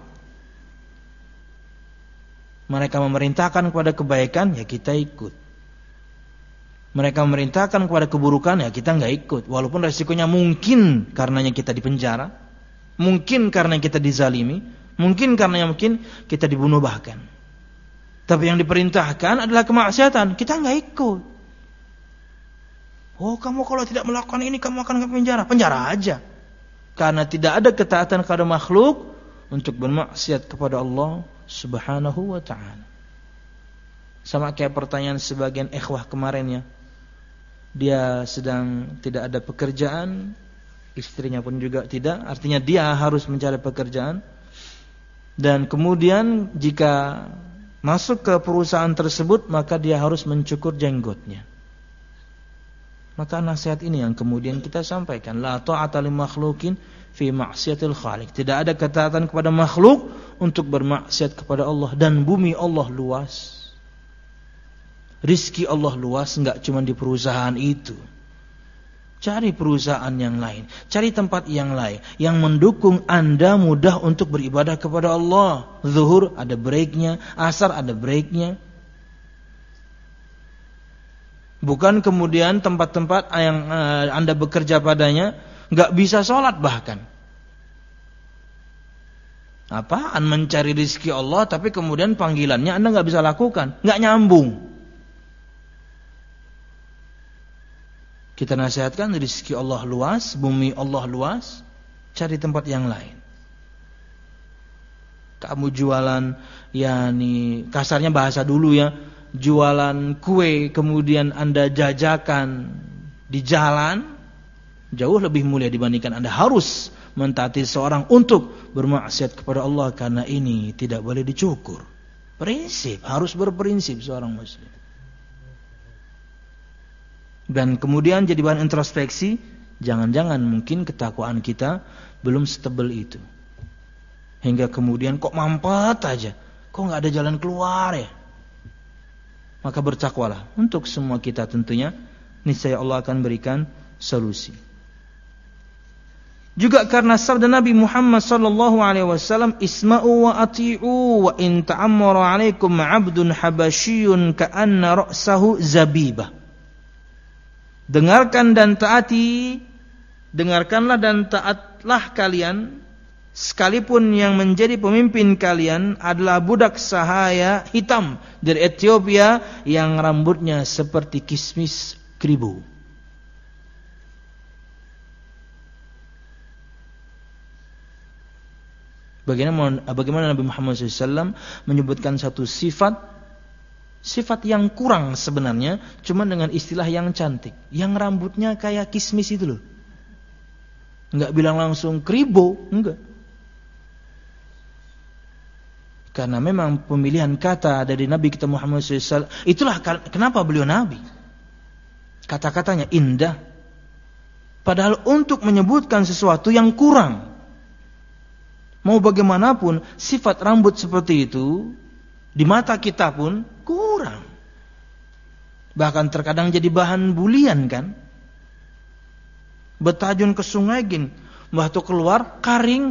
Mereka memerintahkan kepada kebaikan, ya kita ikut. Mereka memerintahkan kepada keburukan, ya kita enggak ikut. Walaupun resikonya mungkin karenanya kita dipenjara, mungkin karena kita dizalimi, mungkin karena mungkin kita dibunuh bahkan. Tapi yang diperintahkan adalah kemaksiatan, kita enggak ikut. Oh, kamu kalau tidak melakukan ini kamu akan ke penjara. Penjara aja. Karena tidak ada ketaatan kepada makhluk untuk bermaksiat kepada Allah Subhanahu wa ta'ala. Sama kayak pertanyaan sebagian ikhwah kemarin ya. Dia sedang tidak ada pekerjaan, istrinya pun juga tidak. Artinya dia harus mencari pekerjaan. Dan kemudian jika masuk ke perusahaan tersebut, maka dia harus mencukur jenggotnya. Maka nasihat ini yang kemudian kita sampaikan, la ta'ata li makhlukin fi ma'siyatil khaliq. Tidak ada ketaatan kepada makhluk untuk bermaksiat kepada Allah. Dan bumi Allah luas, rizki Allah luas, enggak cuma di perusahaan itu. Cari perusahaan yang lain, cari tempat yang lain yang mendukung Anda mudah untuk beribadah kepada Allah. Zuhur ada breaknya, asar ada breaknya. Bukan kemudian tempat-tempat yang uh, Anda bekerja padanya nggak bisa sholat bahkan. Apaan mencari rizki Allah tapi kemudian panggilannya Anda nggak bisa lakukan, nggak nyambung. Kita nasihatkan rizki Allah luas, bumi Allah luas, cari tempat yang lain. Kamu jualan, ya nih kasarnya bahasa dulu ya, jualan kue kemudian Anda jajakan di jalan, jauh lebih mulia dibandingkan Anda harus mentaati seorang untuk bermaksiat kepada Allah, karena ini tidak boleh dicukur. Prinsip, harus berprinsip seorang muslim. Dan kemudian jadi bahan introspeksi, jangan-jangan mungkin ketakwaan kita belum setebal itu. Hingga kemudian kok mampet aja, kok gak ada jalan keluar ya. Maka bertakwalah untuk semua kita tentunya, niscaya Allah akan berikan solusi. Juga karena sabda Nabi Muhammad sallallahu alaihi wasallam, isma'u wa ati'u wa in ta'ammara 'alaikum 'abdun habasyiyun ka'anna ra'sahu zabibah. Dengarkan dan taati, dengarkanlah dan taatlah kalian, sekalipun yang menjadi pemimpin kalian adalah budak sahaya hitam dari Ethiopia yang rambutnya seperti kismis keribu. Bagaimana, bagaimana Nabi Muhammad shallallahu alaihi wasallam menyebutkan satu sifat, sifat yang kurang sebenarnya, cuma dengan istilah yang cantik. Yang rambutnya kayak kismis itu loh. Enggak bilang langsung keribu, enggak. Karena memang pemilihan kata dari Nabi kita Muhammad shallallahu alaihi wasallam, itulah kenapa beliau Nabi. Kata-katanya indah. Padahal untuk menyebutkan sesuatu yang kurang, mau bagaimanapun sifat rambut seperti itu di mata kita pun kurang. Bahkan terkadang jadi bahan bulian kan. Betajun ke sungai gin, mbah tu keluar karing,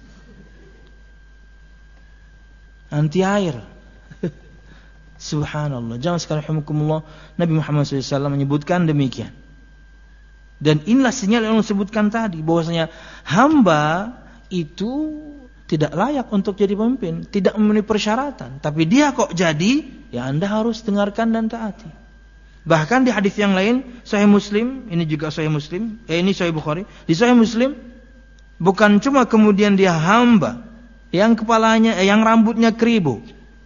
anti air. Subhanallah. Jangan sekali rahimakumullah, Nabi Muhammad shallallahu alaihi wasallam menyebutkan demikian. Dan inilah sinyal yang disebutkan tadi, bahwasanya hamba itu tidak layak untuk jadi pemimpin, tidak memenuhi persyaratan, tapi dia kok jadi, ya Anda harus dengarkan dan taati. Bahkan di hadis yang lain, Sahih Muslim, ini juga Sahih Muslim, eh ini Sahih Bukhari, di Sahih Muslim bukan cuma kemudian dia hamba yang kepalanya, eh, yang rambutnya keribu,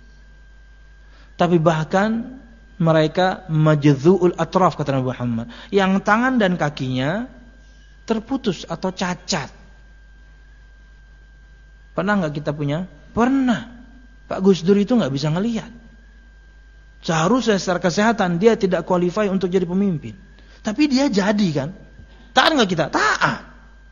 tapi bahkan mereka majzu'ul atraf, kata Nabi Muhammad, yang tangan dan kakinya terputus atau cacat. Pernah nggak kita punya? Pernah. Pak Gus Dur itu nggak bisa ngelihat. Seharusnya secara kesehatan dia tidak qualify untuk jadi pemimpin, tapi dia jadi kan? Taat nggak kita? Taat.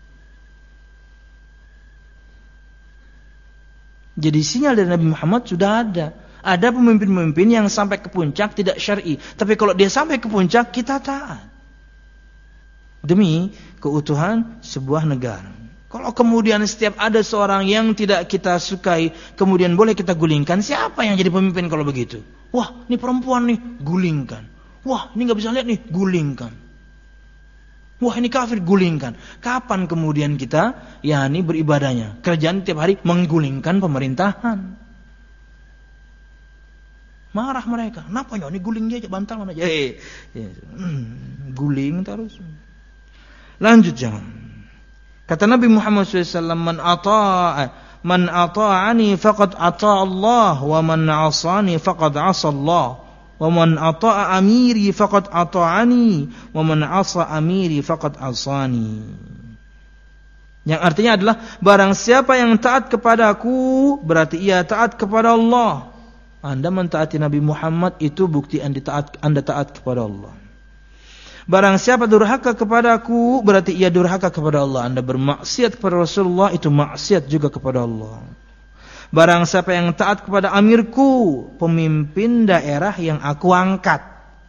Jadi sinyal dari Nabi Muhammad sudah ada. Ada pemimpin-pemimpin yang sampai ke puncak tidak syar'i, tapi kalau dia sampai ke puncak kita taat demi keutuhan sebuah negara. Kalau kemudian setiap ada seorang yang tidak kita sukai, kemudian boleh kita gulingkan, siapa yang jadi pemimpin kalau begitu? Wah, ini perempuan nih, gulingkan. Wah, ini gak bisa lihat nih, gulingkan. Wah, ini kafir, gulingkan. Kapan kemudian kita, ya ini beribadahnya? Kerjaan tiap hari menggulingkan pemerintahan. Marah mereka. Kenapa ini guling dia aja, bantal mana aja. Eh, eh, hmm, guling terus. Lanjut jangan. Kata Nabi Muhammad shallallahu alaihi wasallam, man ata'a man ata'ani faqad ata'a Allah, wa man 'asani faqad 'asa Allah. Wa man ata'a amiri faqad ata'ani, wa man 'asa amiri faqad 'asani. Yang artinya adalah barang siapa yang taat kepadaku berarti ia taat kepada Allah. Anda mentaati Nabi Muhammad itu bukti Anda taat, Anda taat kepada Allah. Barang siapa durhaka kepadaku berarti ia durhaka kepada Allah. Anda bermaksiat kepada Rasulullah itu maksiat juga kepada Allah. Barang siapa yang taat kepada amirku, pemimpin daerah yang aku angkat,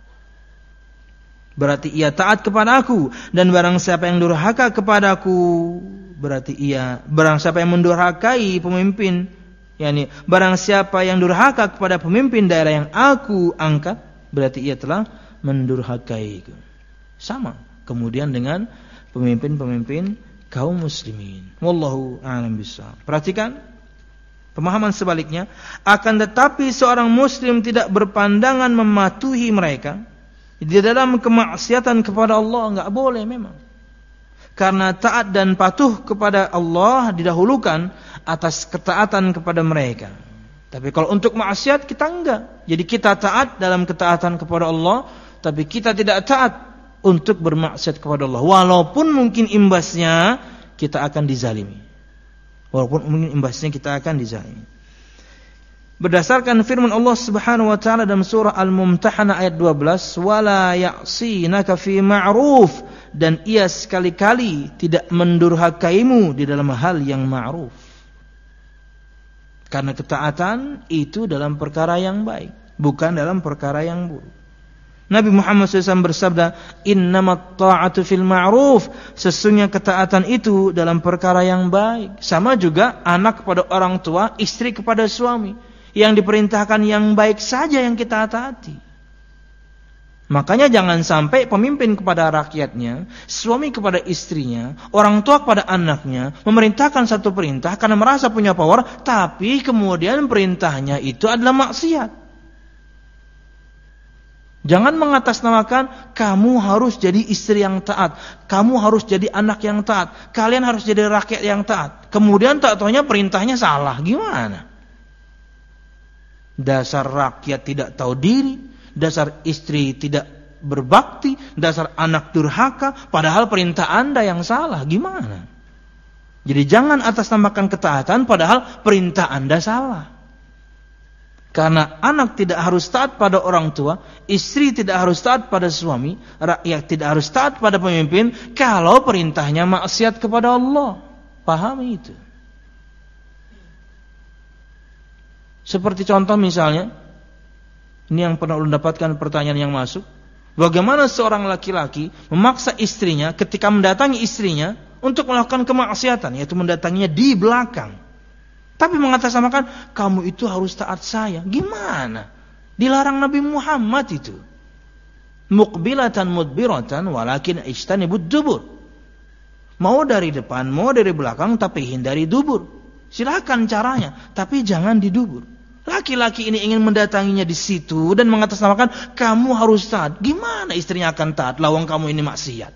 berarti ia taat kepada aku. Dan barang siapa yang durhaka kepadaku, berarti ia barang siapa yang mendurhakai pemimpin, yakni barang siapa yang durhaka kepada pemimpin daerah yang aku angkat, berarti ia telah mendurhakaiku. Sama kemudian dengan pemimpin-pemimpin kaum muslimin. Wallahu a'lam bishawab. Perhatikan pemahaman sebaliknya, akan tetapi seorang muslim tidak berpandangan mematuhi mereka di dalam kemaksiatan kepada Allah, enggak boleh memang. Karena taat dan patuh kepada Allah didahulukan atas ketaatan kepada mereka. Tapi kalau untuk maksiat kita enggak. Jadi kita taat dalam ketaatan kepada Allah, tapi kita tidak taat untuk bermaksiat kepada Allah. Walaupun mungkin imbasnya kita akan dizalimi. Walaupun mungkin imbasnya kita akan dizalimi. Berdasarkan firman Allah Subhanahu wa taala dalam surah Al-Mumtahanah ayat dua belas, wala ya'sinaka fi ma'ruf, dan ia sekali-kali tidak mendurhakaimu di dalam hal yang ma'ruf. Karena ketaatan itu dalam perkara yang baik, bukan dalam perkara yang buruk. Nabi Muhammad shallallahu alaihi wasallam bersabda, innamat ta'atu fil ma'ruf, sesungguhnya ketaatan itu dalam perkara yang baik. Sama juga anak kepada orang tua, istri kepada suami. Yang diperintahkan yang baik saja yang kita taati. Makanya jangan sampai pemimpin kepada rakyatnya, suami kepada istrinya, orang tua kepada anaknya memerintahkan satu perintah karena merasa punya power, tapi kemudian perintahnya itu adalah maksiat. Jangan mengatasnamakan kamu harus jadi istri yang taat, kamu harus jadi anak yang taat, kalian harus jadi rakyat yang taat. Kemudian tak taunya perintahnya salah, gimana? Dasar rakyat tidak tahu diri, dasar istri tidak berbakti, dasar anak durhaka, padahal perintah Anda yang salah, gimana? Jadi jangan atasnamakan ketaatan padahal perintah Anda salah. Karena anak tidak harus taat pada orang tua, istri tidak harus taat pada suami, rakyat tidak harus taat pada pemimpin kalau perintahnya maksiat kepada Allah. Pahami itu. Seperti contoh misalnya, ini yang pernah ulun dapatkan pertanyaan yang masuk, bagaimana seorang laki-laki memaksa istrinya ketika mendatangi istrinya untuk melakukan kemaksiatan, yaitu mendatanginya di belakang. Tapi mengatasnamakan kamu itu harus taat saya. Gimana? Dilarang Nabi Muhammad itu. Muqbilatan mudbiratan walakin ijtanibud dubur. Mau dari depan, mau dari belakang, tapi hindari dubur. Silakan caranya, tapi jangan di dubur. Laki-laki ini ingin mendatanginya di situ dan mengatasnamakan kamu harus taat. Gimana istrinya akan taat lawang kamu ini maksiat?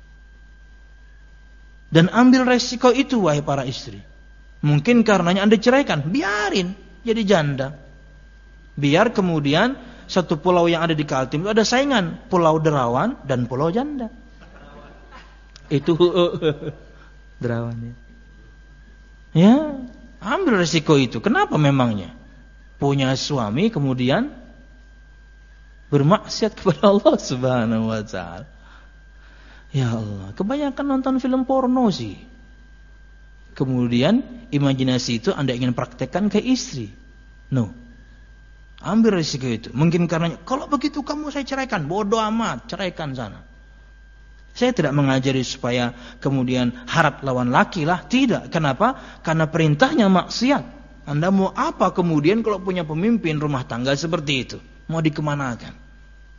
Dan ambil resiko itu wahai para istri. Mungkin karenanya Anda ceraikan, biarin jadi janda. Biar kemudian satu pulau yang ada di Kaltim itu ada saingan, Pulau Derawan dan Pulau Janda. Itu Derawannya. Ya, ambil resiko itu. Kenapa memangnya? Punya suami kemudian bermaksiat kepada Allah Subhanahu wa taala. Ya Allah, kebanyakan nonton film porno sih. Kemudian imajinasi itu Anda ingin praktekkan ke istri. No. Ambil risiko itu. Mungkin karenanya, kalau begitu kamu saya ceraikan. Bodoh amat, ceraikan sana. Saya tidak mengajari supaya kemudian harap lawan laki lah. Tidak. Kenapa? Karena perintahnya maksiat. Anda mau apa kemudian kalau punya pemimpin rumah tangga seperti itu? Mau dikemanakan?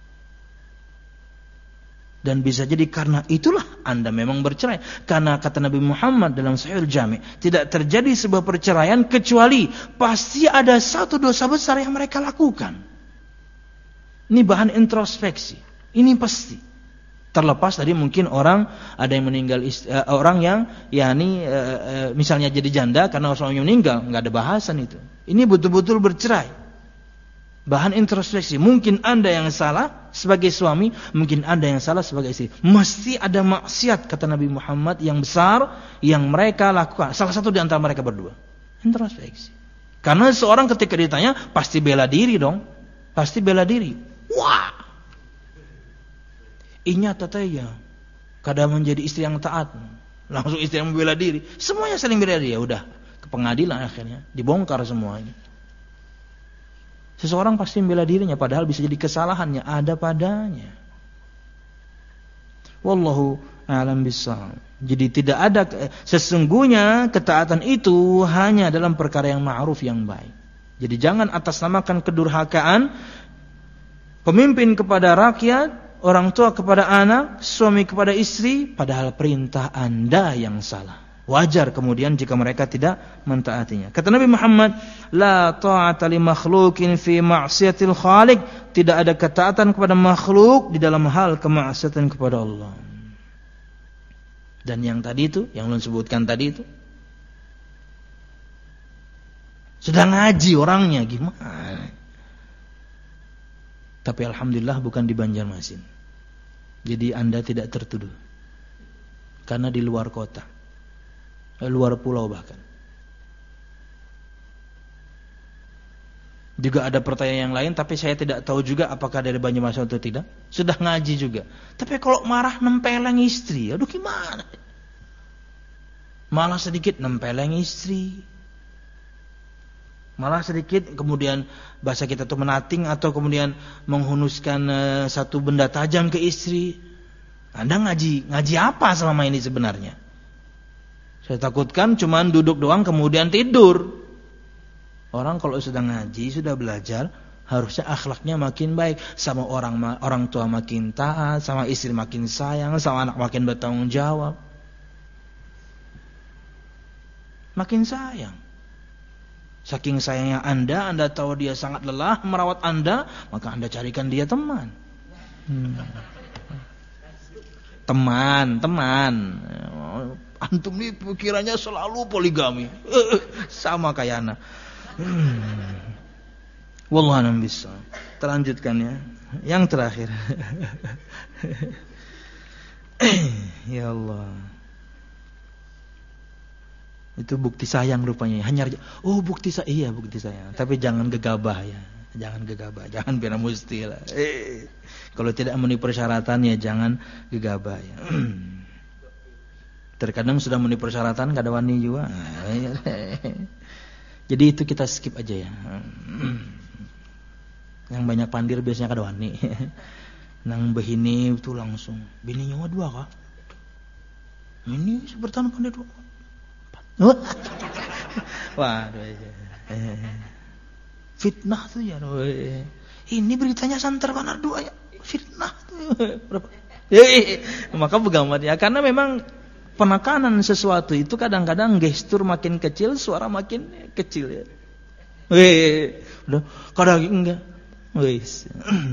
Dan bisa jadi karena itulah Anda memang bercerai. Karena kata Nabi Muhammad dalam Sahih Al-Jami', tidak terjadi sebuah perceraian kecuali pasti ada satu dosa besar yang mereka lakukan. Ini bahan introspeksi. Ini pasti. Terlepas tadi mungkin orang ada yang meninggal istri, uh, orang yang yakni uh, uh, misalnya jadi janda karena suaminya meninggal, enggak ada bahasan itu. Ini betul-betul bercerai. Bahan introspeksi. Mungkin Anda yang salah sebagai suami, mungkin Anda yang salah sebagai istri. Mesti ada maksiat kata Nabi Muhammad yang besar yang mereka lakukan. Salah satu di antara mereka berdua. Introspeksi. Karena seorang ketika ditanya pasti bela diri dong. Pasti bela diri. Wah. Inya tataya. Kadang menjadi istri yang taat. Langsung istri yang membela diri. Semuanya saling bela diri. Ya udah, ke pengadilan akhirnya dibongkar semuanya. Seseorang pasti membela dirinya padahal bisa jadi kesalahannya ada padanya. Wallahu a'lam bishawab. Jadi tidak ada sesungguhnya ketaatan itu hanya dalam perkara yang ma'ruf yang baik. Jadi jangan atasnamakan kedurhakaan pemimpin kepada rakyat, orang tua kepada anak, suami kepada istri, padahal perintah Anda yang salah. Wajar kemudian jika mereka tidak mentaatinya. Kata Nabi Muhammad, la ta'ata li makhluqin fi ma'siyatil khaliq. Tidak ada ketaatan kepada makhluk di dalam hal kemaksiatan kepada Allah. Dan yang tadi itu, yang ulun sebutkan tadi itu, sudah ngaji orangnya gimana? Tapi alhamdulillah bukan di Banjarmasin. Jadi Anda tidak tertuduh. Karena di luar kota. Luar pulau bahkan. Juga ada pertanyaan yang lain, tapi saya tidak tahu juga apakah dari Banjarmasin atau tidak. Sudah ngaji juga. Tapi kalau marah nempeleng istri, aduh gimana? Malah sedikit nempeleng istri. Malah sedikit kemudian bahasa kita tuh menating atau kemudian menghunuskan uh, satu benda tajam ke istri. Anda ngaji, ngaji apa selama ini sebenarnya? Saya takutkan cuman duduk doang kemudian tidur. Orang kalau sudah ngaji, sudah belajar, harusnya akhlaknya makin baik. Sama orang orang tua makin taat, sama istri makin sayang, sama anak makin bertanggung jawab. Makin sayang. Saking sayangnya Anda, Anda tahu dia sangat lelah merawat Anda, maka Anda carikan dia teman. Hmm. Teman, teman. Antum ini pikirannya selalu poligami. Sama kayak anak. Hmm. Wallahu a'lam bishawab. Terlanjutkan ya. Yang terakhir. Ya Allah. Itu bukti sayang rupanya. Hanya oh bukti sayang. Iya bukti sayang. Tapi jangan gegabah ya. Jangan gegabah. Jangan bina musti lah. Eh. Kalau tidak memenuhi persyaratan ya jangan gegabah ya. Terkadang sudah memenuhi persyaratan kada wani juga. Jadi itu kita skip aja ya. Yang banyak pandir biasanya kada wani. Nang behini itu langsung. Bininya dua kah? Ini bertahan pandir dua. Waduh. Fitnah tuh ya. Ini beritanya santer mana dua ya. Fitnah tuh. Berapa? Maka begamat ya karena memang penekanan sesuatu itu kadang-kadang gestur makin kecil, suara makin kecil ya. Weh, udah kadang enggak. Wes.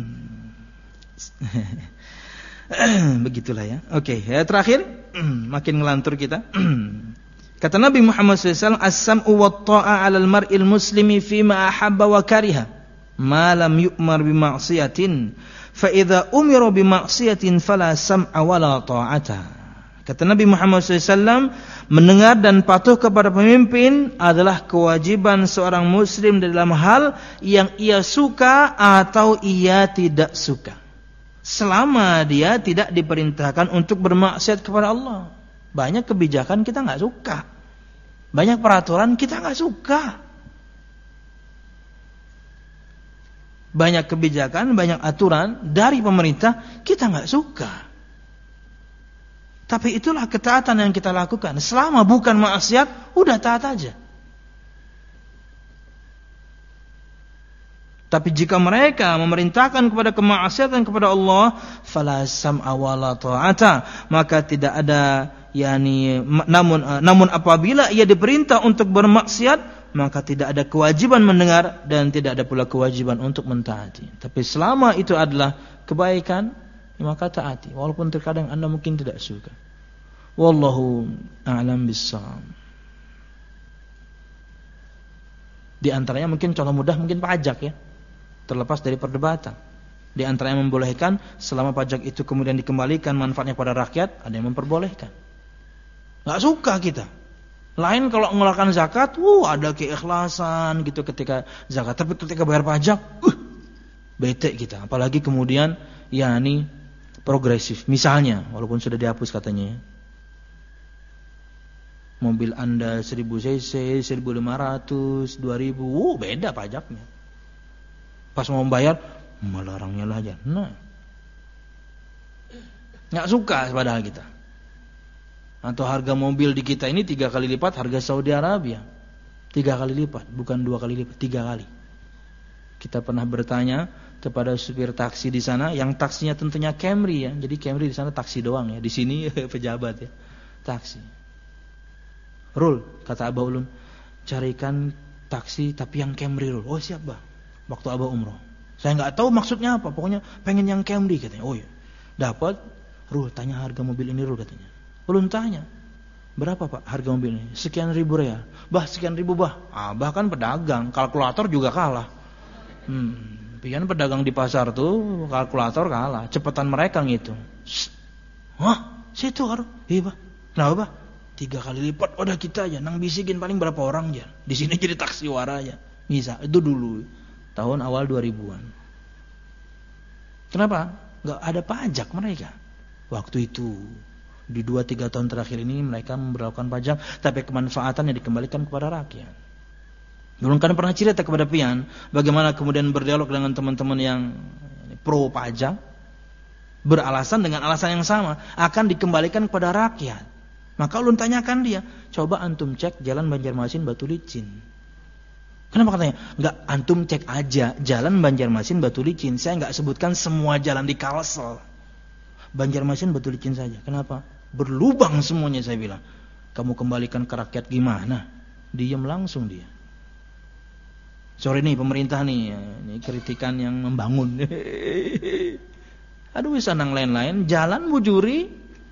Begitulah ya. Oke, ya terakhir makin ngelantur kita. Kata Nabi Muhammad shallallahu alaihi wasallam, "As-sam'u wat-ta'a 'alal mar'il muslimi fima ahabba wa kariha, ma lam yu'mar bi ma'siyatin, fa idza umira bi ma'siyatin fala sam'a wala ta'ata." Kata Nabi Muhammad shallallahu alaihi wasallam, mendengar dan patuh kepada pemimpin adalah kewajiban seorang muslim dalam hal yang ia suka atau ia tidak suka. Selama dia tidak diperintahkan untuk bermaksiat kepada Allah. Banyak kebijakan kita nggak suka. Banyak peraturan kita nggak suka. Banyak kebijakan, banyak aturan dari pemerintah kita nggak suka. Tapi itulah ketaatan yang kita lakukan. Selama bukan maksiat, udah taat aja. Tapi jika mereka memerintahkan kepada kemaksiatan kepada Allah, fala sam'a wala ta'ata, maka tidak ada yani namun namun apabila ia diperintah untuk bermaksiat, maka tidak ada kewajiban mendengar dan tidak ada pula kewajiban untuk mentaati. Tapi selama itu adalah kebaikan, maka taati. Walaupun terkadang Anda mungkin tidak suka. Wallahu a'lam bissawab. Di antaranya mungkin contoh mudah mungkin pajak ya. Terlepas dari perdebatan. Di antara yang membolehkan selama pajak itu kemudian dikembalikan manfaatnya pada rakyat, ada yang memperbolehkan. Enggak suka kita. Lain kalau mengeluarkan zakat, wuh ada keikhlasan gitu ketika zakat. Tapi ketika bayar pajak, uh, bete kita. Apalagi kemudian, ya ini progresif. Misalnya, walaupun sudah dihapus katanya, mobil Anda seribu cc, seribu lima ratus, dua ribu, wuh beda pajaknya. Pas mau bayar, melarangnya lah aja. Nah, nggak suka padahal kita. Atau harga mobil di kita ini tiga kali lipat harga Saudi Arabia. Tiga kali lipat, bukan dua kali lipat, tiga kali. Kita pernah bertanya kepada supir taksi di sana, yang taksinya tentunya Camry ya. Jadi Camry di sana taksi doang ya. Di sini pejabat ya, taksi. Rul, kata Abah Ulun, carikan taksi tapi yang Camry Rul. Oh siap Bah. Waktu Abah umroh. Saya nggak tahu maksudnya apa, pokoknya pengen yang Camry katanya. Oh iya, dapat. Rul, tanya harga mobil ini Rul katanya. Ulun tanya, berapa Pak harga mobil ini? Sekian ribu real. Bah, sekian ribu Bah. Ah, bahkan pedagang, kalkulator juga kalah. Hmm, pian pedagang di pasar tuh kalkulator kalah. Cepetan mereka ngitung. Hah, situ karo? Iya Bah. Kenapa Bah? Tiga kali lipat. Udah kita aja, nang bisikin paling berapa orang aja. Di sini jadi taksi wara aja. Bisa. Itu dulu tahun awal dua ribuan. Kenapa? Gak ada pajak mereka waktu itu. Di dua tiga tahun terakhir ini mereka memberlakukan pajak, tapi kemanfaatannya dikembalikan kepada rakyat. Dulu kan pernah cerita kepada pian, bagaimana kemudian berdialog dengan teman-teman yang pro pajak, beralasan dengan alasan yang sama, akan dikembalikan kepada rakyat. Maka ulun tanyakan dia, coba antum cek jalan Banjarmasin Batu Licin. Kenapa katanya? Enggak, antum cek aja jalan Banjarmasin Batu Licin. Saya enggak sebutkan semua jalan di Kalsel. Banjarmasin Batu Licin saja. Kenapa? Berlubang semuanya saya bilang. Kamu kembalikan ke rakyat gimana? Diam langsung dia. Sore nih pemerintah nih, ini kritikan yang membangun. Aduh bisa nang lain-lain, jalan bujuri.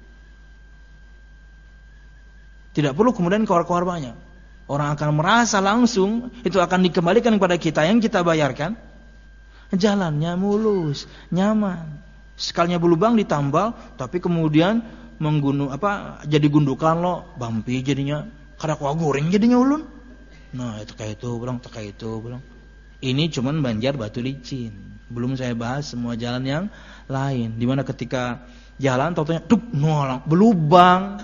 Tidak perlu kemudian keluar-keluar banyak. Orang akan merasa langsung itu akan dikembalikan kepada kita yang kita bayarkan. Jalannya mulus, nyaman. Sekalinya berlubang ditambal, tapi kemudian menggunung apa jadi gundukan lo, bampi jadinya, kada kuah goreng jadinya ulun. Nah itu kayak itu, bilang kayak itu, bilang. Ini cuman Banjar Batu Licin. Belum saya bahas semua jalan yang lain. Dimana ketika jalan, taunya duk nolak, berlubang.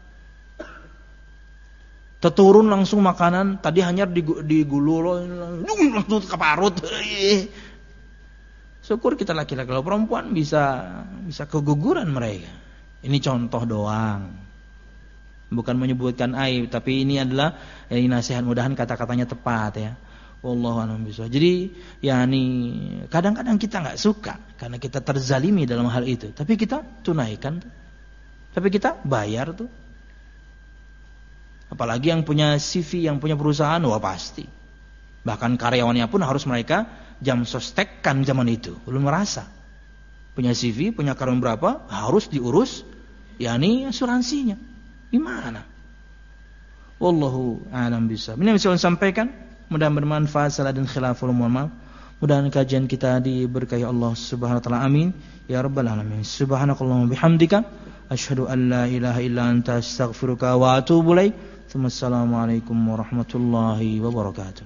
Terturun langsung makanan, tadi hanya digulung lo, langsung keparut. Syukur kita laki-laki, kalau perempuan bisa bisa keguguran mereka. Ini contoh doang. Bukan menyebutkan aib, tapi ini adalah ya, ini nasihat, mudahan kata-katanya tepat ya. Wallahu a'lam bishawab. Jadi ya ini kadang-kadang kita enggak suka karena kita terzalimi dalam hal itu, tapi kita tunaikan tuh. Tapi kita bayar tuh. Apalagi yang punya C V, yang punya perusahaan, wah pasti. Bahkan karyawannya pun harus mereka jam sostekkan zaman itu. Belum merasa. Punya C V, punya karyawan berapa, harus diurus, yakni asuransinya. Gimana? Wallahu a'lam bishawab. Ini yang bisa saya sampaikan. Mudah-mudahan bermanfaat. Salah dan khilaful mu'amal. Mudah-mudahan kajian kita diberkahi Allah Subhanahu wa taala. Amin. Ya rabbal alamin. Subhanakallahumma bihamdika asyhadu an la ilaha illa anta astaghfiruka wa atubu ilaik. Assalamualaikum warahmatullahi wabarakatuh.